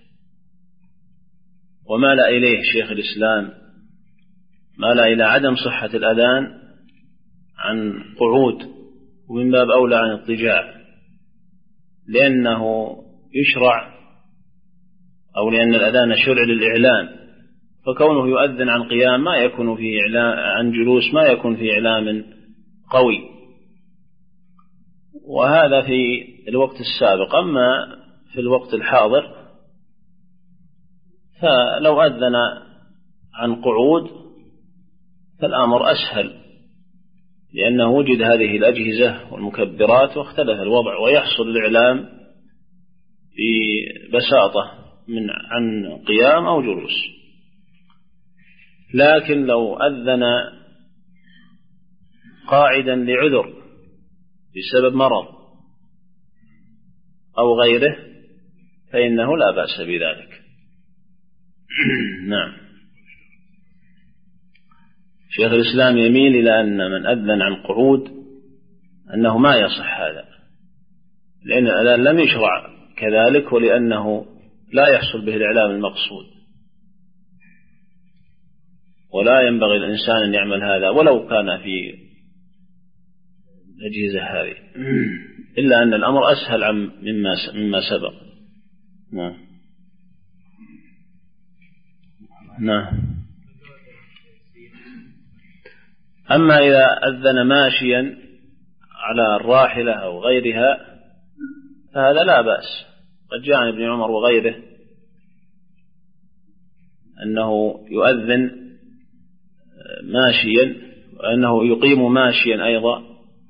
S1: ومال إليه شيخ الإسلام، مال إلى عدم صحة الأذان عن قعود، ومن باب أولى عن اضطجاع، لأنه يشرع أو لأن الأذان شرع للإعلام، فكونه يؤذن عن قيام ما يكون فيه إعلام، عن جلوس ما يكون فيه إعلام قوي، وهذا في الوقت السابق. أما في الوقت الحاضر فلو أذن عن قعود فالأمر أسهل، لأنه وجد هذه الأجهزة والمكبرات واختلف الوضع، ويحصل الإعلام ببساطة من عن قيام أو جلوس. لكن لو أذن قاعدا لعذر بسبب مرض أو غيره فإنه لا بأس بذلك. نعم. شيخ الإسلام يميل إلى أن من أذن عن قعود أنه ما يصح هذا، لأن الأذان لم يشرع كذلك، ولأنه لا يحصل به الإعلام المقصود، ولا ينبغي الإنسان أن يعمل هذا ولو كان في الأجهزة هذه، إلا أن الأمر أسهل عن مما مما سبق. نعم. نعم. أما إذا أذن ماشيا على الراحلة أو غيرها فهذا لا بأس. قد جاء عن ابن عمر وغيره أنه يؤذن ماشيا، وأنه يقيم ماشيا أيضا.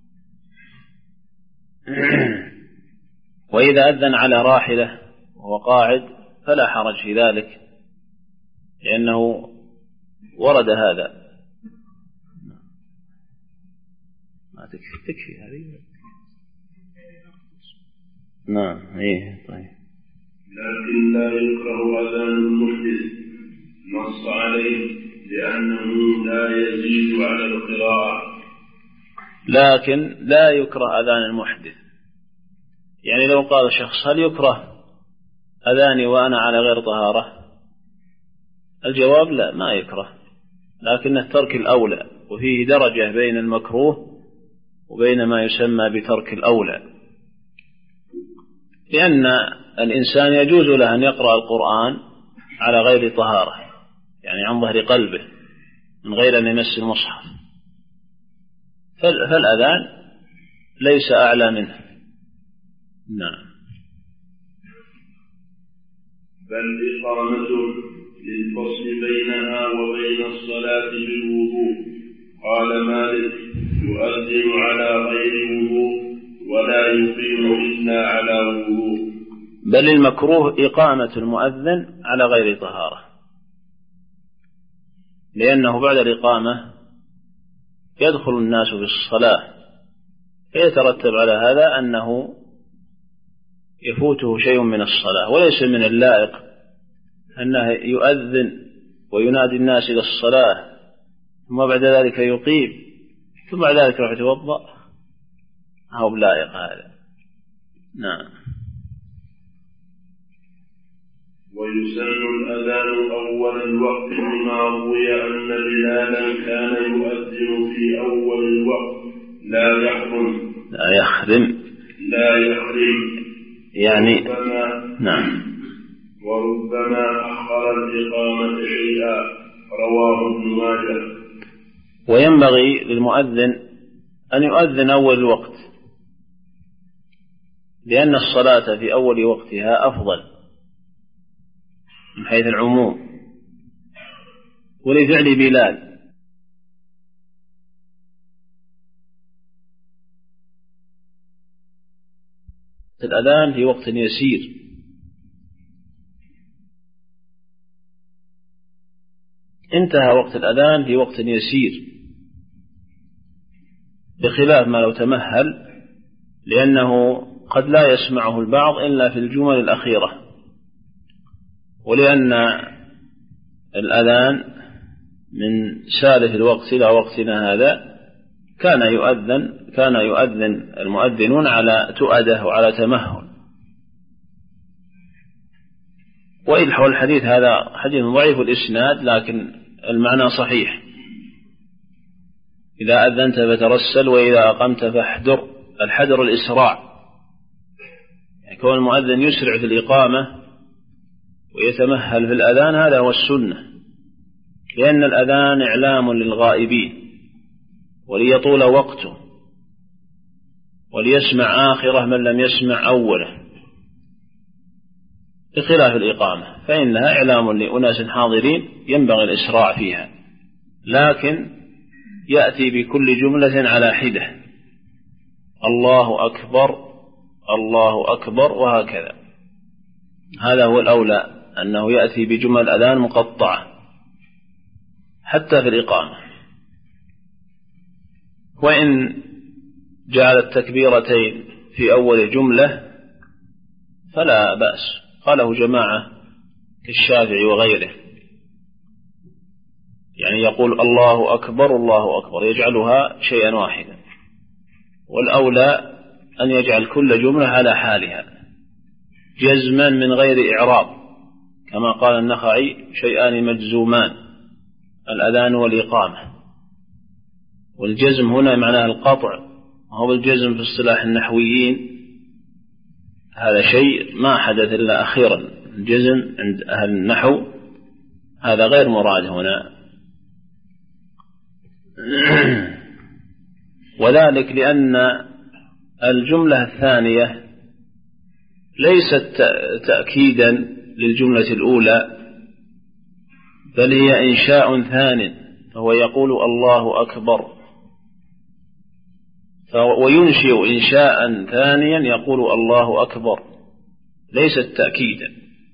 S1: وإذا أذن على راحلة وهو قاعد فلا حرج في ذلك، لأنه ورد هذا. ما تكفي تكفي هذه. نعم. إيه طيب.
S3: لكن لا يكره أذان المحدث، نص عليه لأنه لا يزيد على القراءة.
S1: لكن لا يكره أذان المحدث، يعني لو قال شخص هل يكره أذاني وأنا على غير طهارة؟ الجواب لا، ما يكره، لكن الترك الأولى، وفيه درجة بين المكروه وبين ما يسمى بترك الأولى، لأن الإنسان يجوز له أن يقرأ القرآن على غير طهارة، يعني عن ظهر قلبه من غير أن يمس المصحف، فالأذان ليس أعلى منه. نعم.
S3: بل إقامته للفصل بينها وبين الصلاة بالوضوء. قال مالك: يؤذن على غير وضوء ولا يقيم إلا على وضوء.
S1: بل المكروه إقامة المؤذن على غير طهارة، لأنه بعد الإقامة يدخل الناس في الصلاة، فيترتب على هذا أنه يفوته شيء من الصلاة، وليس من اللائق أنه يؤذن وينادي الناس إلى الصلاة ثم بعد ذلك يقيم ثم بعد ذلك يروح يتوضأ، هو بلائق هذا. نعم.
S3: ويسن الأذان أول الوقت لما روي أن بلالا كان يؤذن في أول الوقت لا يحرم
S1: لا يحرم
S3: لا يحرم
S1: يعني
S3: وربما
S1: نعم
S3: وربما أخر الإقامة شيئا. رواه ابن ماجه.
S1: وينبغي للمؤذن أن يؤذن أول الوقت، لأن الصلاة في أول وقتها أفضل من حيث العموم. ولفعل بلال الأذان في وقت يسير، انتهى وقت الأذان في وقت يسير، بخلاف ما لو تمهل، لأنه قد لا يسمعه البعض إلا في الجمل الأخيرة. ولأن الأذان من سالف الوقت إلى وقتنا هذا كان يؤذن كان يؤذن المؤذنون على تؤده وعلى تمهل. وإلحوا الحديث هذا حديث ضعيف الإسناد، لكن المعنى صحيح: إذا أذنت فترسل وإذا أقمت فاحذر. الحذر الإسراع، يعني كون المؤذن يسرع في الإقامة ويتمهل في الأذان هذا هو السنة، لأن الأذان إعلام للغائبين وليطول وقته وليسمع آخره من لم يسمع أوله، بخلاف الإقامة فإنها إعلام لأناس حاضرين ينبغي الإسراع فيها، لكن يأتي بكل جملة على حدة: الله أكبر الله أكبر وهكذا. هذا هو الأولى، أنه يأتي بجمل الأذان مقطعة حتى في الإقامة. وإن جعل التكبيرتين في أول جملة فلا بأس، قاله جماعة كالشافعي وغيره، يعني يقول الله أكبر الله أكبر، يجعلها شيئا واحدا. والأولى أن يجعل كل جملة على حالها جزما من غير إعراب، كما قال النخعي: شيئان مجزومان، الأذان والإقامة. والجزم هنا معناه القطع، وهو الجزم في اصطلاح النحويين هذا شيء ما حدث إلا أخيرا. الجزم عند أهل النحو هذا غير مراد هنا، وذلك لأن الجملة الثانية ليست تأكيدا للجملة الأولى، بل هي إنشاء ثان، فهو يقول الله أكبر، وينشئ إنشاء ثانيا يقول الله أكبر، ليست تأكيدا.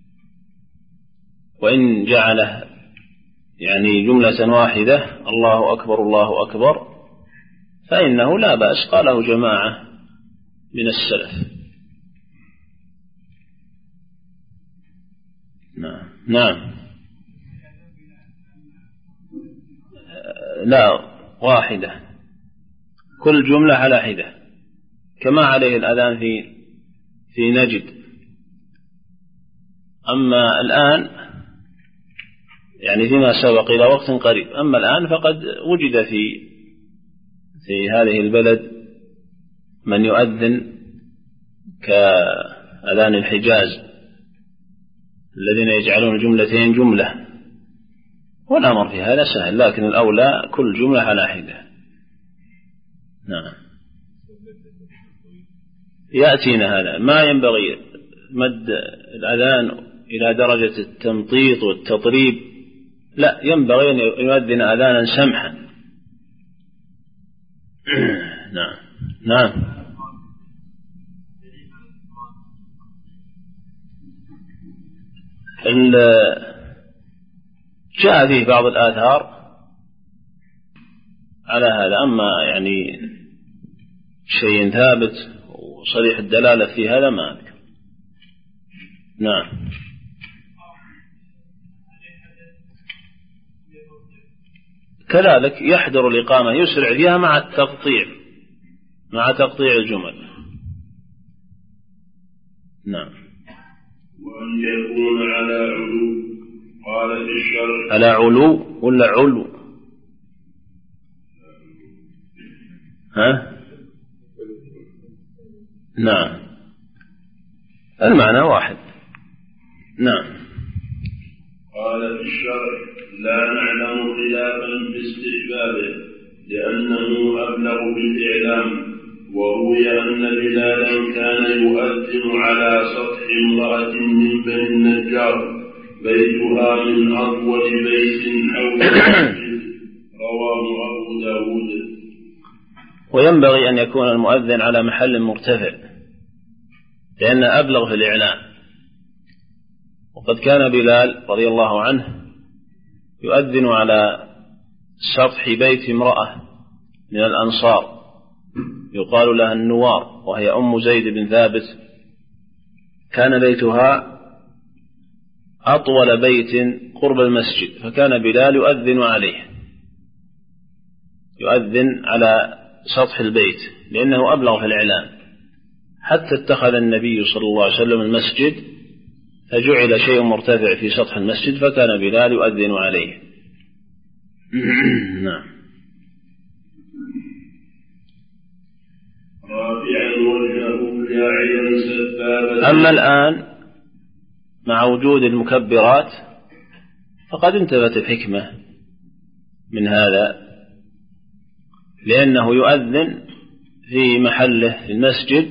S1: وإن جعله يعني جملة واحدة الله أكبر الله أكبر فإنه لا بأس، قاله جماعة من السلف. نعم نعم لا، واحدة، كل جملة على حدة، كما عليه الأذان في في نجد. أما الآن يعني فيما سبق إلى وقت قريب، أما الآن فقد وجد في في هذه البلد من يؤذن كأذان الحجاز الذين يجعلون جملتين جملة، والأمر في هذا سهل، لكن الأولى كل جملة على حدة. نعم يأتينا هذا. ما ينبغي مد الأذان إلى درجة التمطيط والتطريب، لا، ينبغي أن يؤذن أذانا سمحا. نعم نعم جاء فيه بعض الآثار على هذا، أما يعني شيء ثابت وصريح الدلالة في هذا ما أذكر. نعم كذلك يحضر الإقامة يسرع فيها مع التقطيع مع تقطيع الجمل. نعم.
S3: وأن يكون على علو. قال في الشرح
S1: على علو ولا علو؟ ها؟ نعم، المعنى واحد. نعم.
S3: قال في الشرح لا نعلم خلافا في استحبابه لأنه أبلغ بالإعلام. وروي أن بلالا كان يؤذن على سطح امرأة من بني النجار بيتها من أطول بيت حول المسجد. رواه أبو داود.
S1: وينبغي أن يكون المؤذن على محل مرتفع لأن أبلغ في الإعلام. وقد كان بلال رضي الله عنه يؤذن على سطح بيت امرأة من الأنصار يقال لها النوار، وهي أم زيد بن ثابت. كان بيتها أطول بيت قرب المسجد، فكان بلال يؤذن عليه، يؤذن على سطح البيت لأنه أبلغ في الإعلام. حتى اتخذ النبي صلى الله عليه وسلم المسجد فجعل شيء مرتفع في سطح المسجد فكان بلال يؤذن عليه. نعم. أما الآن مع وجود المكبرات فقد انتبهت الحكمة من هذا، لأنه يؤذن في محله في المسجد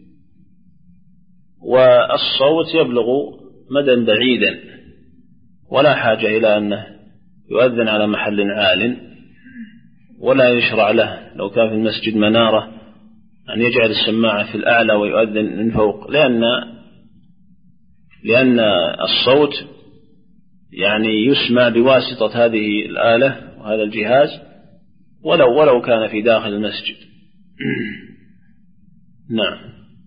S1: والصوت يبلغ مدى بعيدا، ولا حاجة إلى أنه يؤذن على محل عال، ولا يشرع له لو كان في المسجد منارة أن يجعل السماعة في الأعلى ويؤذن من فوق، لأن لأن الصوت يعني يسمع بواسطة هذه الآلة وهذا الجهاز ولو ولو كان في داخل المسجد. نعم.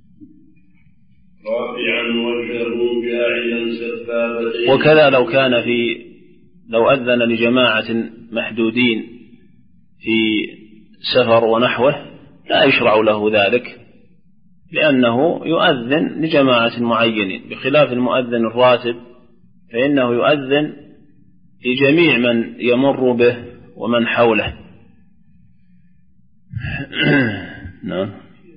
S3: رافعا وجهه جاعلا سبابتين.
S1: وكذا لو كان في لو أذن لجماعة محدودين في سفر ونحوه لا يشرع له ذلك، لأنه يؤذن لجماعة معينين، بخلاف المؤذن الراتب فإنه يؤذن لجميع من يمر به ومن حوله. نعم.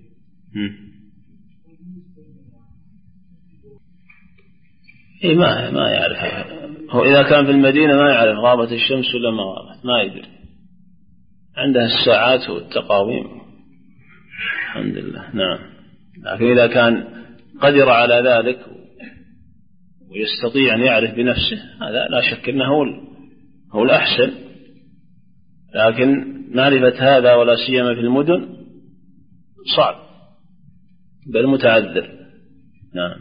S1: إيه ما ما يعرف هو إذا كان في المدينة ما يعرف غابت الشمس ولا ما غابت، ما يدري، عنده الساعات والتقاويم الحمد لله. نعم. لكن إذا كان قدر على ذلك ويستطيع أن يعرف بنفسه هذا لا شك أنه هو الأحسن، لكن معرفة هذا ولا سيما في المدن صعب بل متعذر. نعم.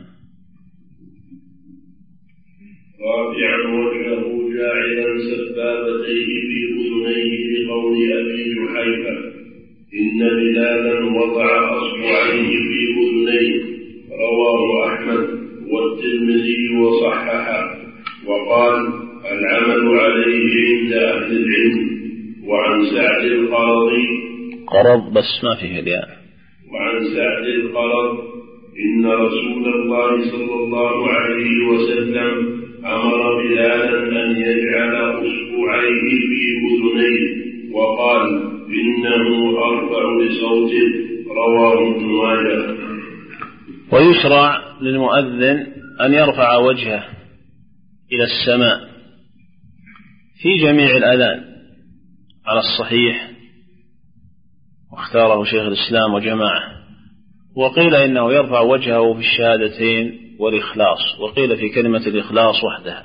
S3: رافعا وجهه جاعلا سبابتيه في أذنيه لقول أبي جحيفة إن بلالا وضع أصبعيه في أذنيه. رواه أحمد والترمذي وصححه وقال العمل عليه عند أهل العلم. وعن سعد القرضي
S1: قرض بس ما فيه الياء.
S3: وعن سعد القرض إن رسول الله صلى الله عليه وسلم أمر بلالا أن يجعل أصبعيه في أذنيه وقال إنه أرفع لصوته. رواه ابن ماجه.
S1: ويشرع للمؤذن أن يرفع وجهه إلى السماء في جميع الأذان على الصحيح، واختاره شيخ الإسلام وجماعة. وقيل إنه يرفع وجهه في الشهادتين والإخلاص، وقيل في كلمة الإخلاص وحدها.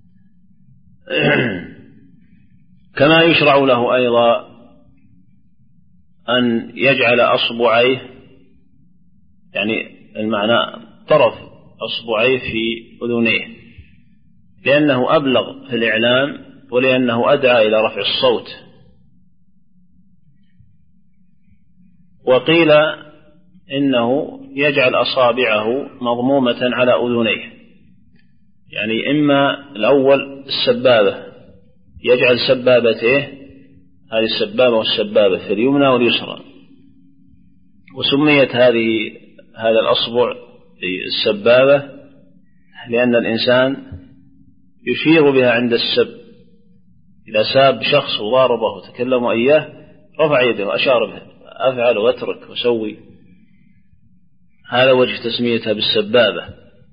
S1: كما يشرع له أيضا أن يجعل أصبعيه، يعني المعنى طرف أصبعيه في أذنيه، لأنه أبلغ في الإعلام ولأنه أدعى إلى رفع الصوت. وقيل إنه يجعل أصابعه مضمومة على أذنيه، يعني إما الأول السبابة يجعل سبابته، هذه السبابة والسبابة في اليمنى واليسرى، وسميت هذه هذا الأصبع السبابة لأن الإنسان يشير بها عند السب، إذا ساب شخص وضاربه وتكلم إياه رفع يده وأشار بها، أفعل واترك وسوي. هذا وجه تسميتها بالسبابة.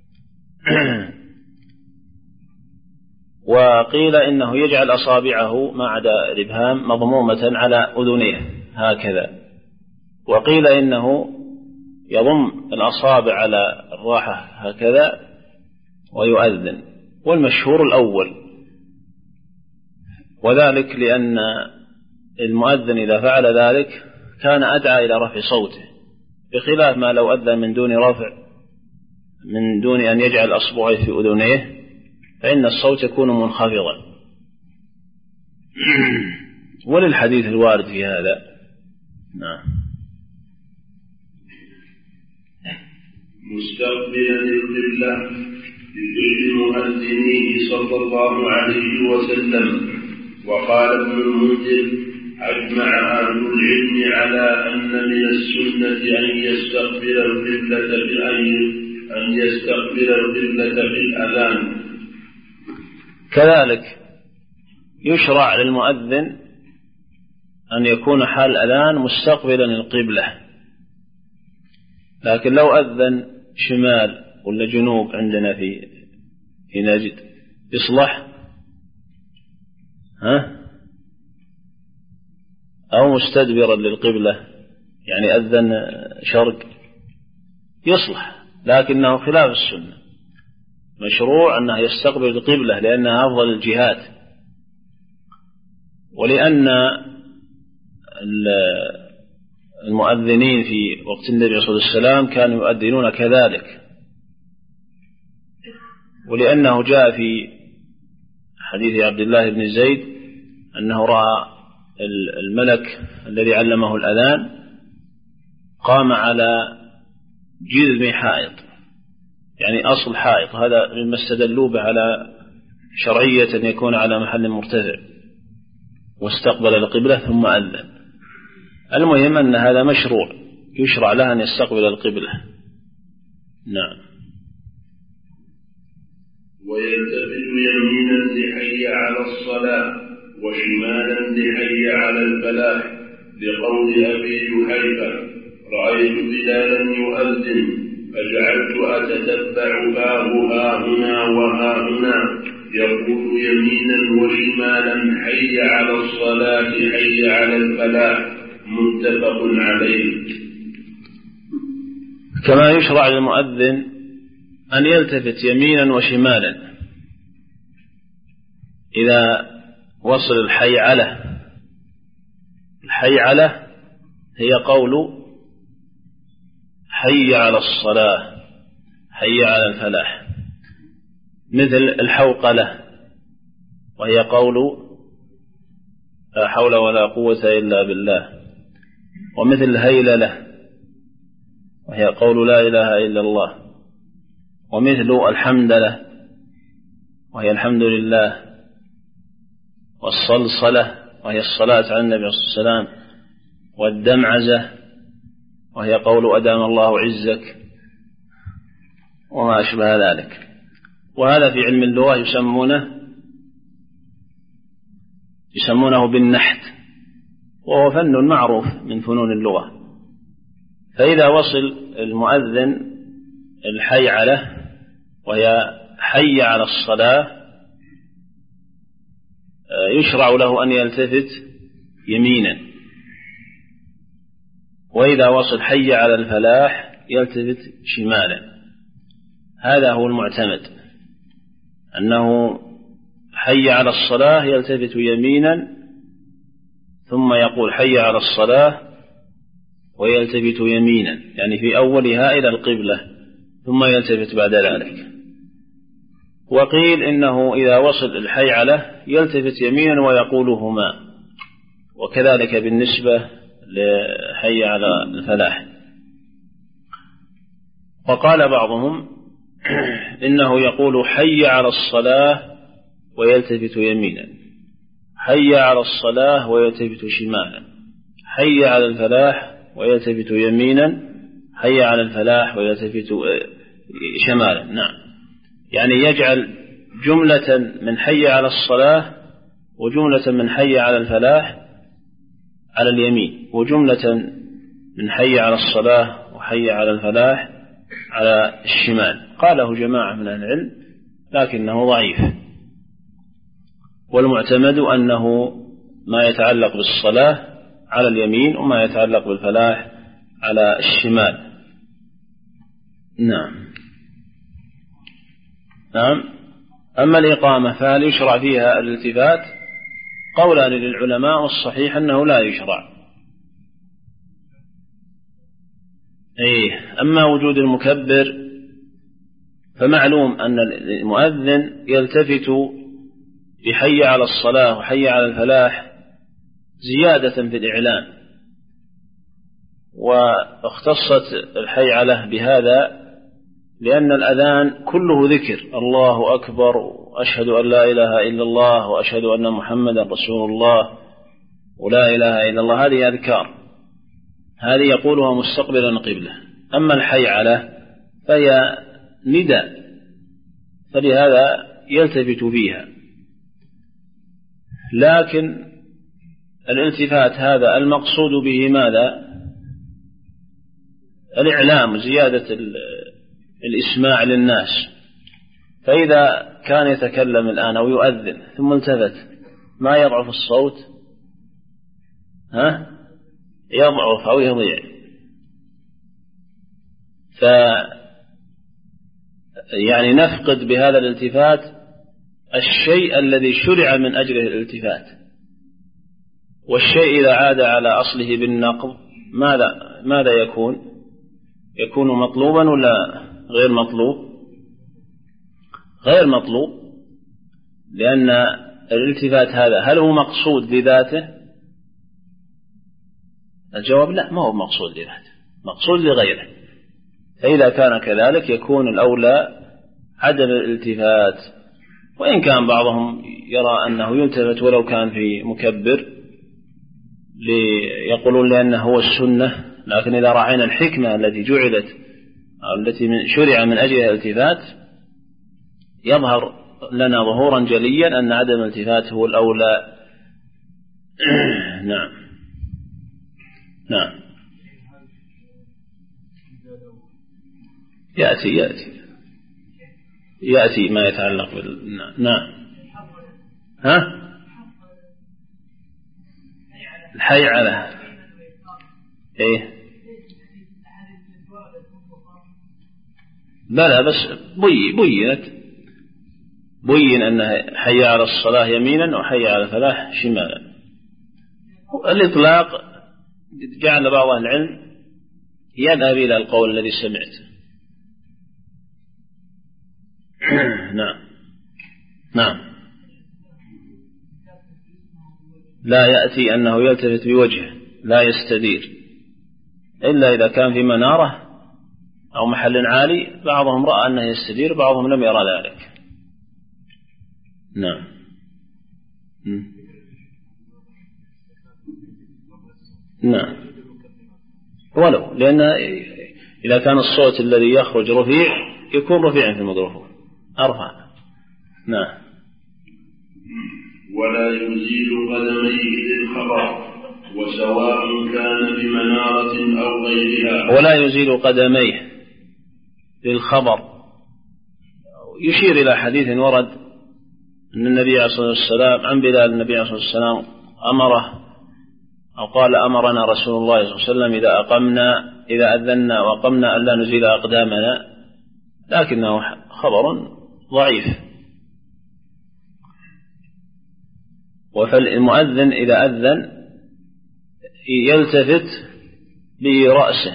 S1: وقيل إنه يجعل أصابعه ما عدا الإبهام مضمومة على أذنيه هكذا، وقيل إنه يضم الأصابع على الراحة هكذا ويؤذن، والمشهور الأول، وذلك لأن المؤذن إذا فعل ذلك كان أدعى إلى رفع صوته، بخلاف ما لو أذن من دون رفع، من دون أن يجعل أصبعه في أذنيه، فإن الصوت يكون منخفضا. وللحديث الوارد في هذا. نعم.
S3: مستقبلا القبلة بفعل مؤذنيه صلى الله عليه وسلم. وقال ابن المنذر: أجمع أهل العلم على أن من السنة أن يستقبل القبلة بأن أن يستقبل القبلة في الأذان.
S1: كذلك يشرع للمؤذن أن يكون حال الأذان مستقبلا القبلة، لكن لو أذن شمال ولا جنوب عندنا في في نجد يصلح؟ ها؟ أو مستدبرا للقبلة يعني أذن شرق يصلح، لكنه خلاف السنة. مشروع أنه يستقبل القبلة لأنها أفضل الجهات، ولأن المؤذنين في وقت النبي صلى الله عليه وسلم كانوا يؤذنون كذلك، ولأنه جاء في حديث عبد الله بن زيد أنه رأى الملك الذي علمه الأذان قام على جذم حائط، يعني أصل حائط، هذا مما استدلوا به على شرعية أن يكون على محل مرتفع، واستقبل القبلة ثم أذن. المهم أن هذا مشروع، يشرع له أن يستقبل القبلة. نعم.
S3: ويلتفت يمينا لحي على الصلاة وشمالا لحي على الفلاح، لقول أبي جحيفة: رأيت بلالا يؤذن فجعلت أتتبع باه ها هنا وها هنا يقول يمينا وشمالا: حي على الصلاة حي على الفلاح. متفق عليه.
S1: كما يشرع للمؤذن أن يلتفت يمينا وشمالا إذا وصل الحي على. الحي على هي قول حي على الصلاة حي على الفلاح، مثل الحوقلة وهي قول لا حول ولا قوة إلا بالله، ومثل الهيللة وهي قول لا إله إلا الله، ومثل الحمدلة وهي الحمد لله، والصلصلة وهي الصلاة على النبي صلى الله عليه وسلم، والدمعزة وهي قول أدام الله عزك، وما أشبه ذلك. وهذا في علم اللغة يسمونه يسمونه بالنحت، وهو فن معروف من فنون اللغة. فإذا وصل المؤذن الحي على وهي حي على الصلاة يشرع له أن يلتفت يمينا، وإذا وصل حي على الفلاح يلتفت شمالا. هذا هو المعتمد، أنه حي على الصلاة يلتفت يمينا ثم يقول حي على الصلاة ويلتفت يمينا، يعني في أولها إلى القبلة ثم يلتفت بعد ذلك. وقيل إنه إذا وصل الحي على يلتفت يمينا ويقولهما، وكذلك بالنسبة لحي على الفلاح. وقال بعضهم إنه يقول حي على الصلاة ويلتفت يمينا، حي على الصلاة ويلتفت شمالا، حي على الفلاح ويلتفت يمينا، حي على الفلاح ويلتفت شمالا. نعم. يعني يجعل جملة من حي على الصلاة وجملة من حي على الفلاح على اليمين، وجملة من حي على الصلاة وحي على الفلاح على الشمال. قاله جماعة من أهل العلم لكنه ضعيف، والمعتمد أنه ما يتعلق بالصلاة على اليمين وما يتعلق بالفلاح على الشمال. نعم نعم. أما الإقامة فهل يشرع فيها الالتفات؟ قولان للعلماء، والصحيح أنه لا يشرع. إيه. أما وجود المكبر فمعلوم أن المؤذن يلتفت بحي على الصلاة وحي على الفلاح زيادة في الإعلان، واختصت الحي على بهذا لأن الأذان كله ذكر، الله أكبر، وأشهد أن لا إله إلا الله، وأشهد أن محمدا رسول الله، ولا إله إلا الله، هذه أذكار، هذه يقولها مستقبلا قبله. أما الحي على فهي ندى، فلهذا يلتفت فيها. لكن الالتفات هذا المقصود به ماذا؟ الإعلام، زيادة الإسماع للناس. فإذا كان يتكلم الآن أو يؤذن ثم التفت، ما يضعف الصوت؟ ها؟ يضعف أو يضيع. ف يعني نفقد بهذا الالتفات الشيء الذي شرع من أجله الالتفات. والشيء إذا عاد على أصله بالنقض ماذا ماذا يكون؟ يكون مطلوبا ولا غير مطلوب؟ غير مطلوب، لأن الالتفات هذا هل هو مقصود لذاته؟ الجواب لا، ما هو مقصود لذاته، مقصود لغيره. فإذا كان كذلك يكون الأولى عدم الالتفات، وإن كان بعضهم يرى أنه يلتفت ولو كان في مكبر، ليقولون لأنه هو السنة. لكن إذا رأينا الحكمة التي جعلت أو التي من شرع من أجلها الالتفات، يظهر لنا ظهورا جليا أن عدم الالتفات هو الأولى. نعم نعم. يأتي يأتي يأتي ما يتعلق بال... نعم. ها؟ الحي على ايه؟ بلى، بس بي بينت بين أن حي على الصلاة يمينا وحي على الفلاح شمالا. الإطلاق جعل بعض أهل العلم يذهب إلى القول الذي سمعته. نعم نعم. لا يأتي أنه يلتفت بوجهه، لا يستدير، إلا إذا كان في منارة أو محل عالي. بعضهم رأى أنه يستدير، بعضهم لم يرى ذلك. نعم. نعم. ولو لأن إذا كان الصوت الذي يخرج رفيع يكون رفيعا في الميكروفون أرفع. نعم.
S3: ولا يزيل قدميه للخبر، وسواء كان بمنارة أو غيرها.
S1: ولا يزيل قدميه للخبر، يشير إلى حديث ورد أن النبي عليه الصلاة والسلام عن بلال، النبي عليه الصلاة والسلام أمره أو قال أمرنا رسول الله صلى الله عليه وسلم إذا أقمنا إذا أذنا وقمنا ألا نزيل أقدامنا، لكنه خبر ضعيف. وفالمؤذن إذا أذن يلتفت برأسه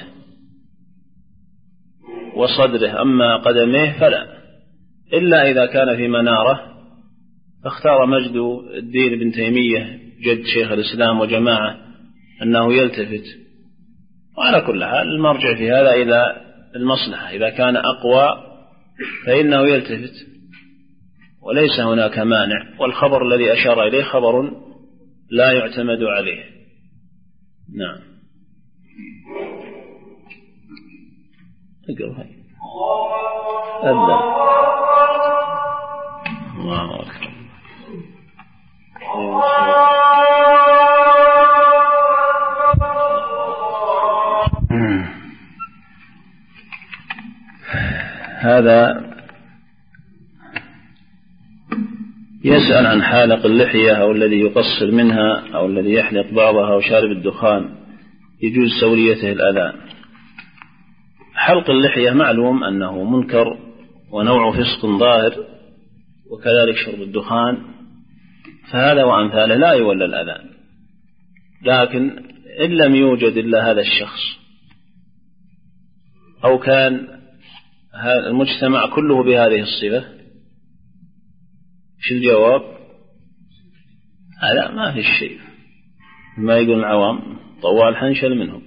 S1: وصدره، أما قدميه فلا، إلا إذا كان في منارة. فاختار مجد الدين بن تيمية جد شيخ الإسلام وجماعة أنه يلتفت. وعلى كل حال المرجع في هذا إلى المصلحة، إذا كان أقوى فإنه يلتفت وليس هناك مانع. والخبر الذي أشار إليه خبر لا يعتمد عليه. نعم. اقرأ هاي. أبدأ. هذا يسأل عن حالق اللحية أو الذي يقصر منها أو الذي يحلق بعضها أو شارب الدخان يجوز سوريته الأذان. حلق اللحية معلوم أنه منكر ونوع فسق ظاهر، وكذلك شرب الدخان، فهذا وأمثاله لا يولى الأذان. لكن إن لم يوجد إلا هذا الشخص أو كان المجتمع كله بهذه الصفة، شو الجواب؟ هذا ما في شيء، ما يقول العوام طوال حنشل منهم.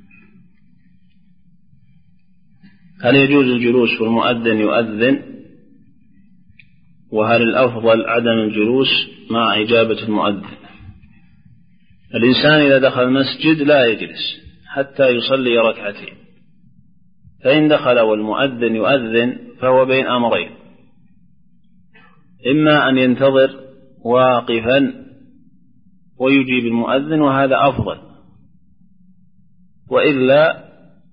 S1: هل يجوز الجلوس والمؤذن يؤذن؟ وهل الأفضل عدم الجلوس مع إجابة المؤذن؟ الإنسان إذا دخل المسجد لا يجلس حتى يصلي ركعتين، فإن دخل والمؤذن يؤذن فهو بين أمرين: إما أن ينتظر واقفا ويجيب المؤذن وهذا أفضل، وإلا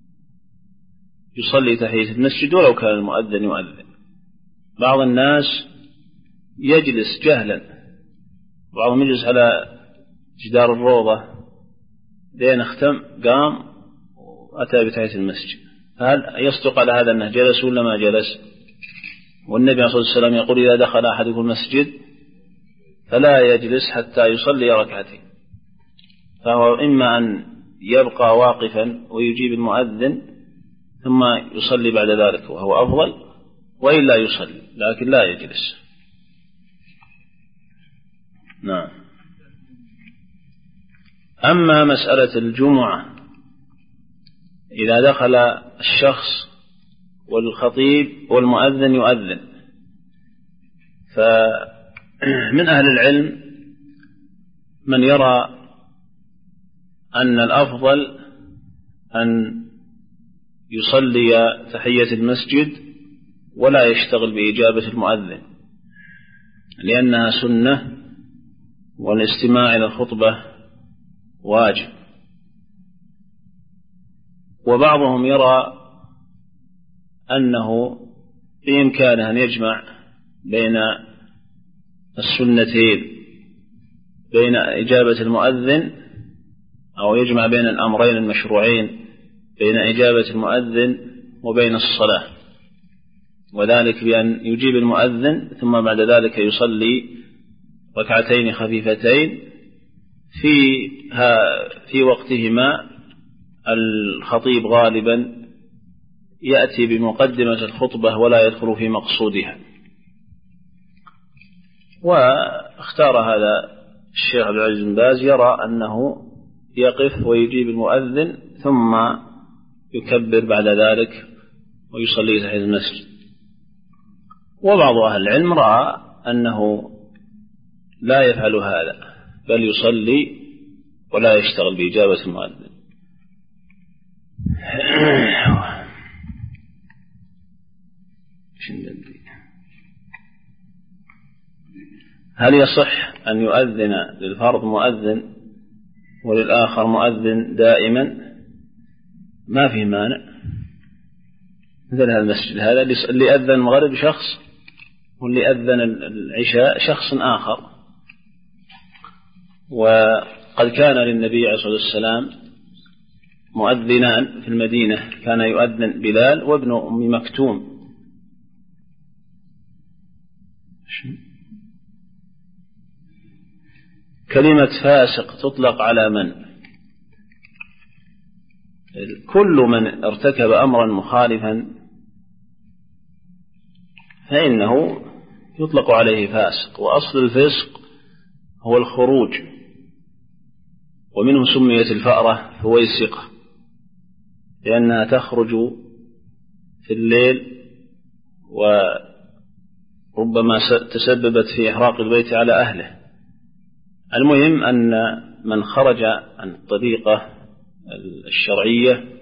S1: يصلي تحية المسجد ولو كان المؤذن يؤذن. بعض الناس يجلس جهلا، بعضهم يجلس على جدار الروضة لين اختم قام وأتى بتحية المسجد. هل يصدق على هذا أنه جلس ولا ما جلس؟ والنبي صلى الله عليه وسلم يقول: إذا دخل أحدكم المسجد فلا يجلس حتى يصلي ركعتين. فهو إما أن يبقى واقفا ويجيب المؤذن ثم يصلي بعد ذلك وهو أفضل، وإلا يصلي لكن لا يجلس. نعم. أما مسألة الجمعة، إذا دخل الشخص والخطيب والمؤذن يؤذن، فمن أهل العلم من يرى أن الأفضل أن يصلي تحية المسجد ولا يشتغل بإجابة المؤذن، لأنها سنة والاستماع إلى الخطبة واجب. وبعضهم يرى أنه بإمكانه أن يجمع بين السنتين، بين إجابة المؤذن، أو يجمع بين الأمرين المشروعين، بين إجابة المؤذن وبين الصلاة، وذلك بأن يجيب المؤذن ثم بعد ذلك يصلي ركعتين خفيفتين في في وقتهما. الخطيب غالبا يأتي بمقدمة الخطبة ولا يدخل في مقصودها. واختار هذا الشيخ عبد العزيز بن باز، يرى أنه يقف ويجيب المؤذن ثم يكبر بعد ذلك ويصلي تحية المسجد. وبعض أهل العلم رأى أنه لا يفعل هذا، بل يصلي ولا يشتغل بإجابة المؤذن. هل يصح أن يؤذن للفرض مؤذن وللآخر مؤذن دائما؟ ما في مانع. مثل هذا المسجد هذا اللي أذن المغرب شخص، واللي أذن العشاء شخص آخر. وقد كان للنبي عليه الصلاة والسلام مؤذنان في المدينة، كان يؤذن بلال وابن أم مكتوم. كلمة فاسق تطلق على من؟ كل من ارتكب أمرا مخالفا فإنه يطلق عليه فاسق. وأصل الفسق هو الخروج، ومنه سميت الفأرة فويسقة، لأنها تخرج في الليل وربما تسببت في إحراق البيت على أهله. المهم أن من خرج عن الطريقة الشرعية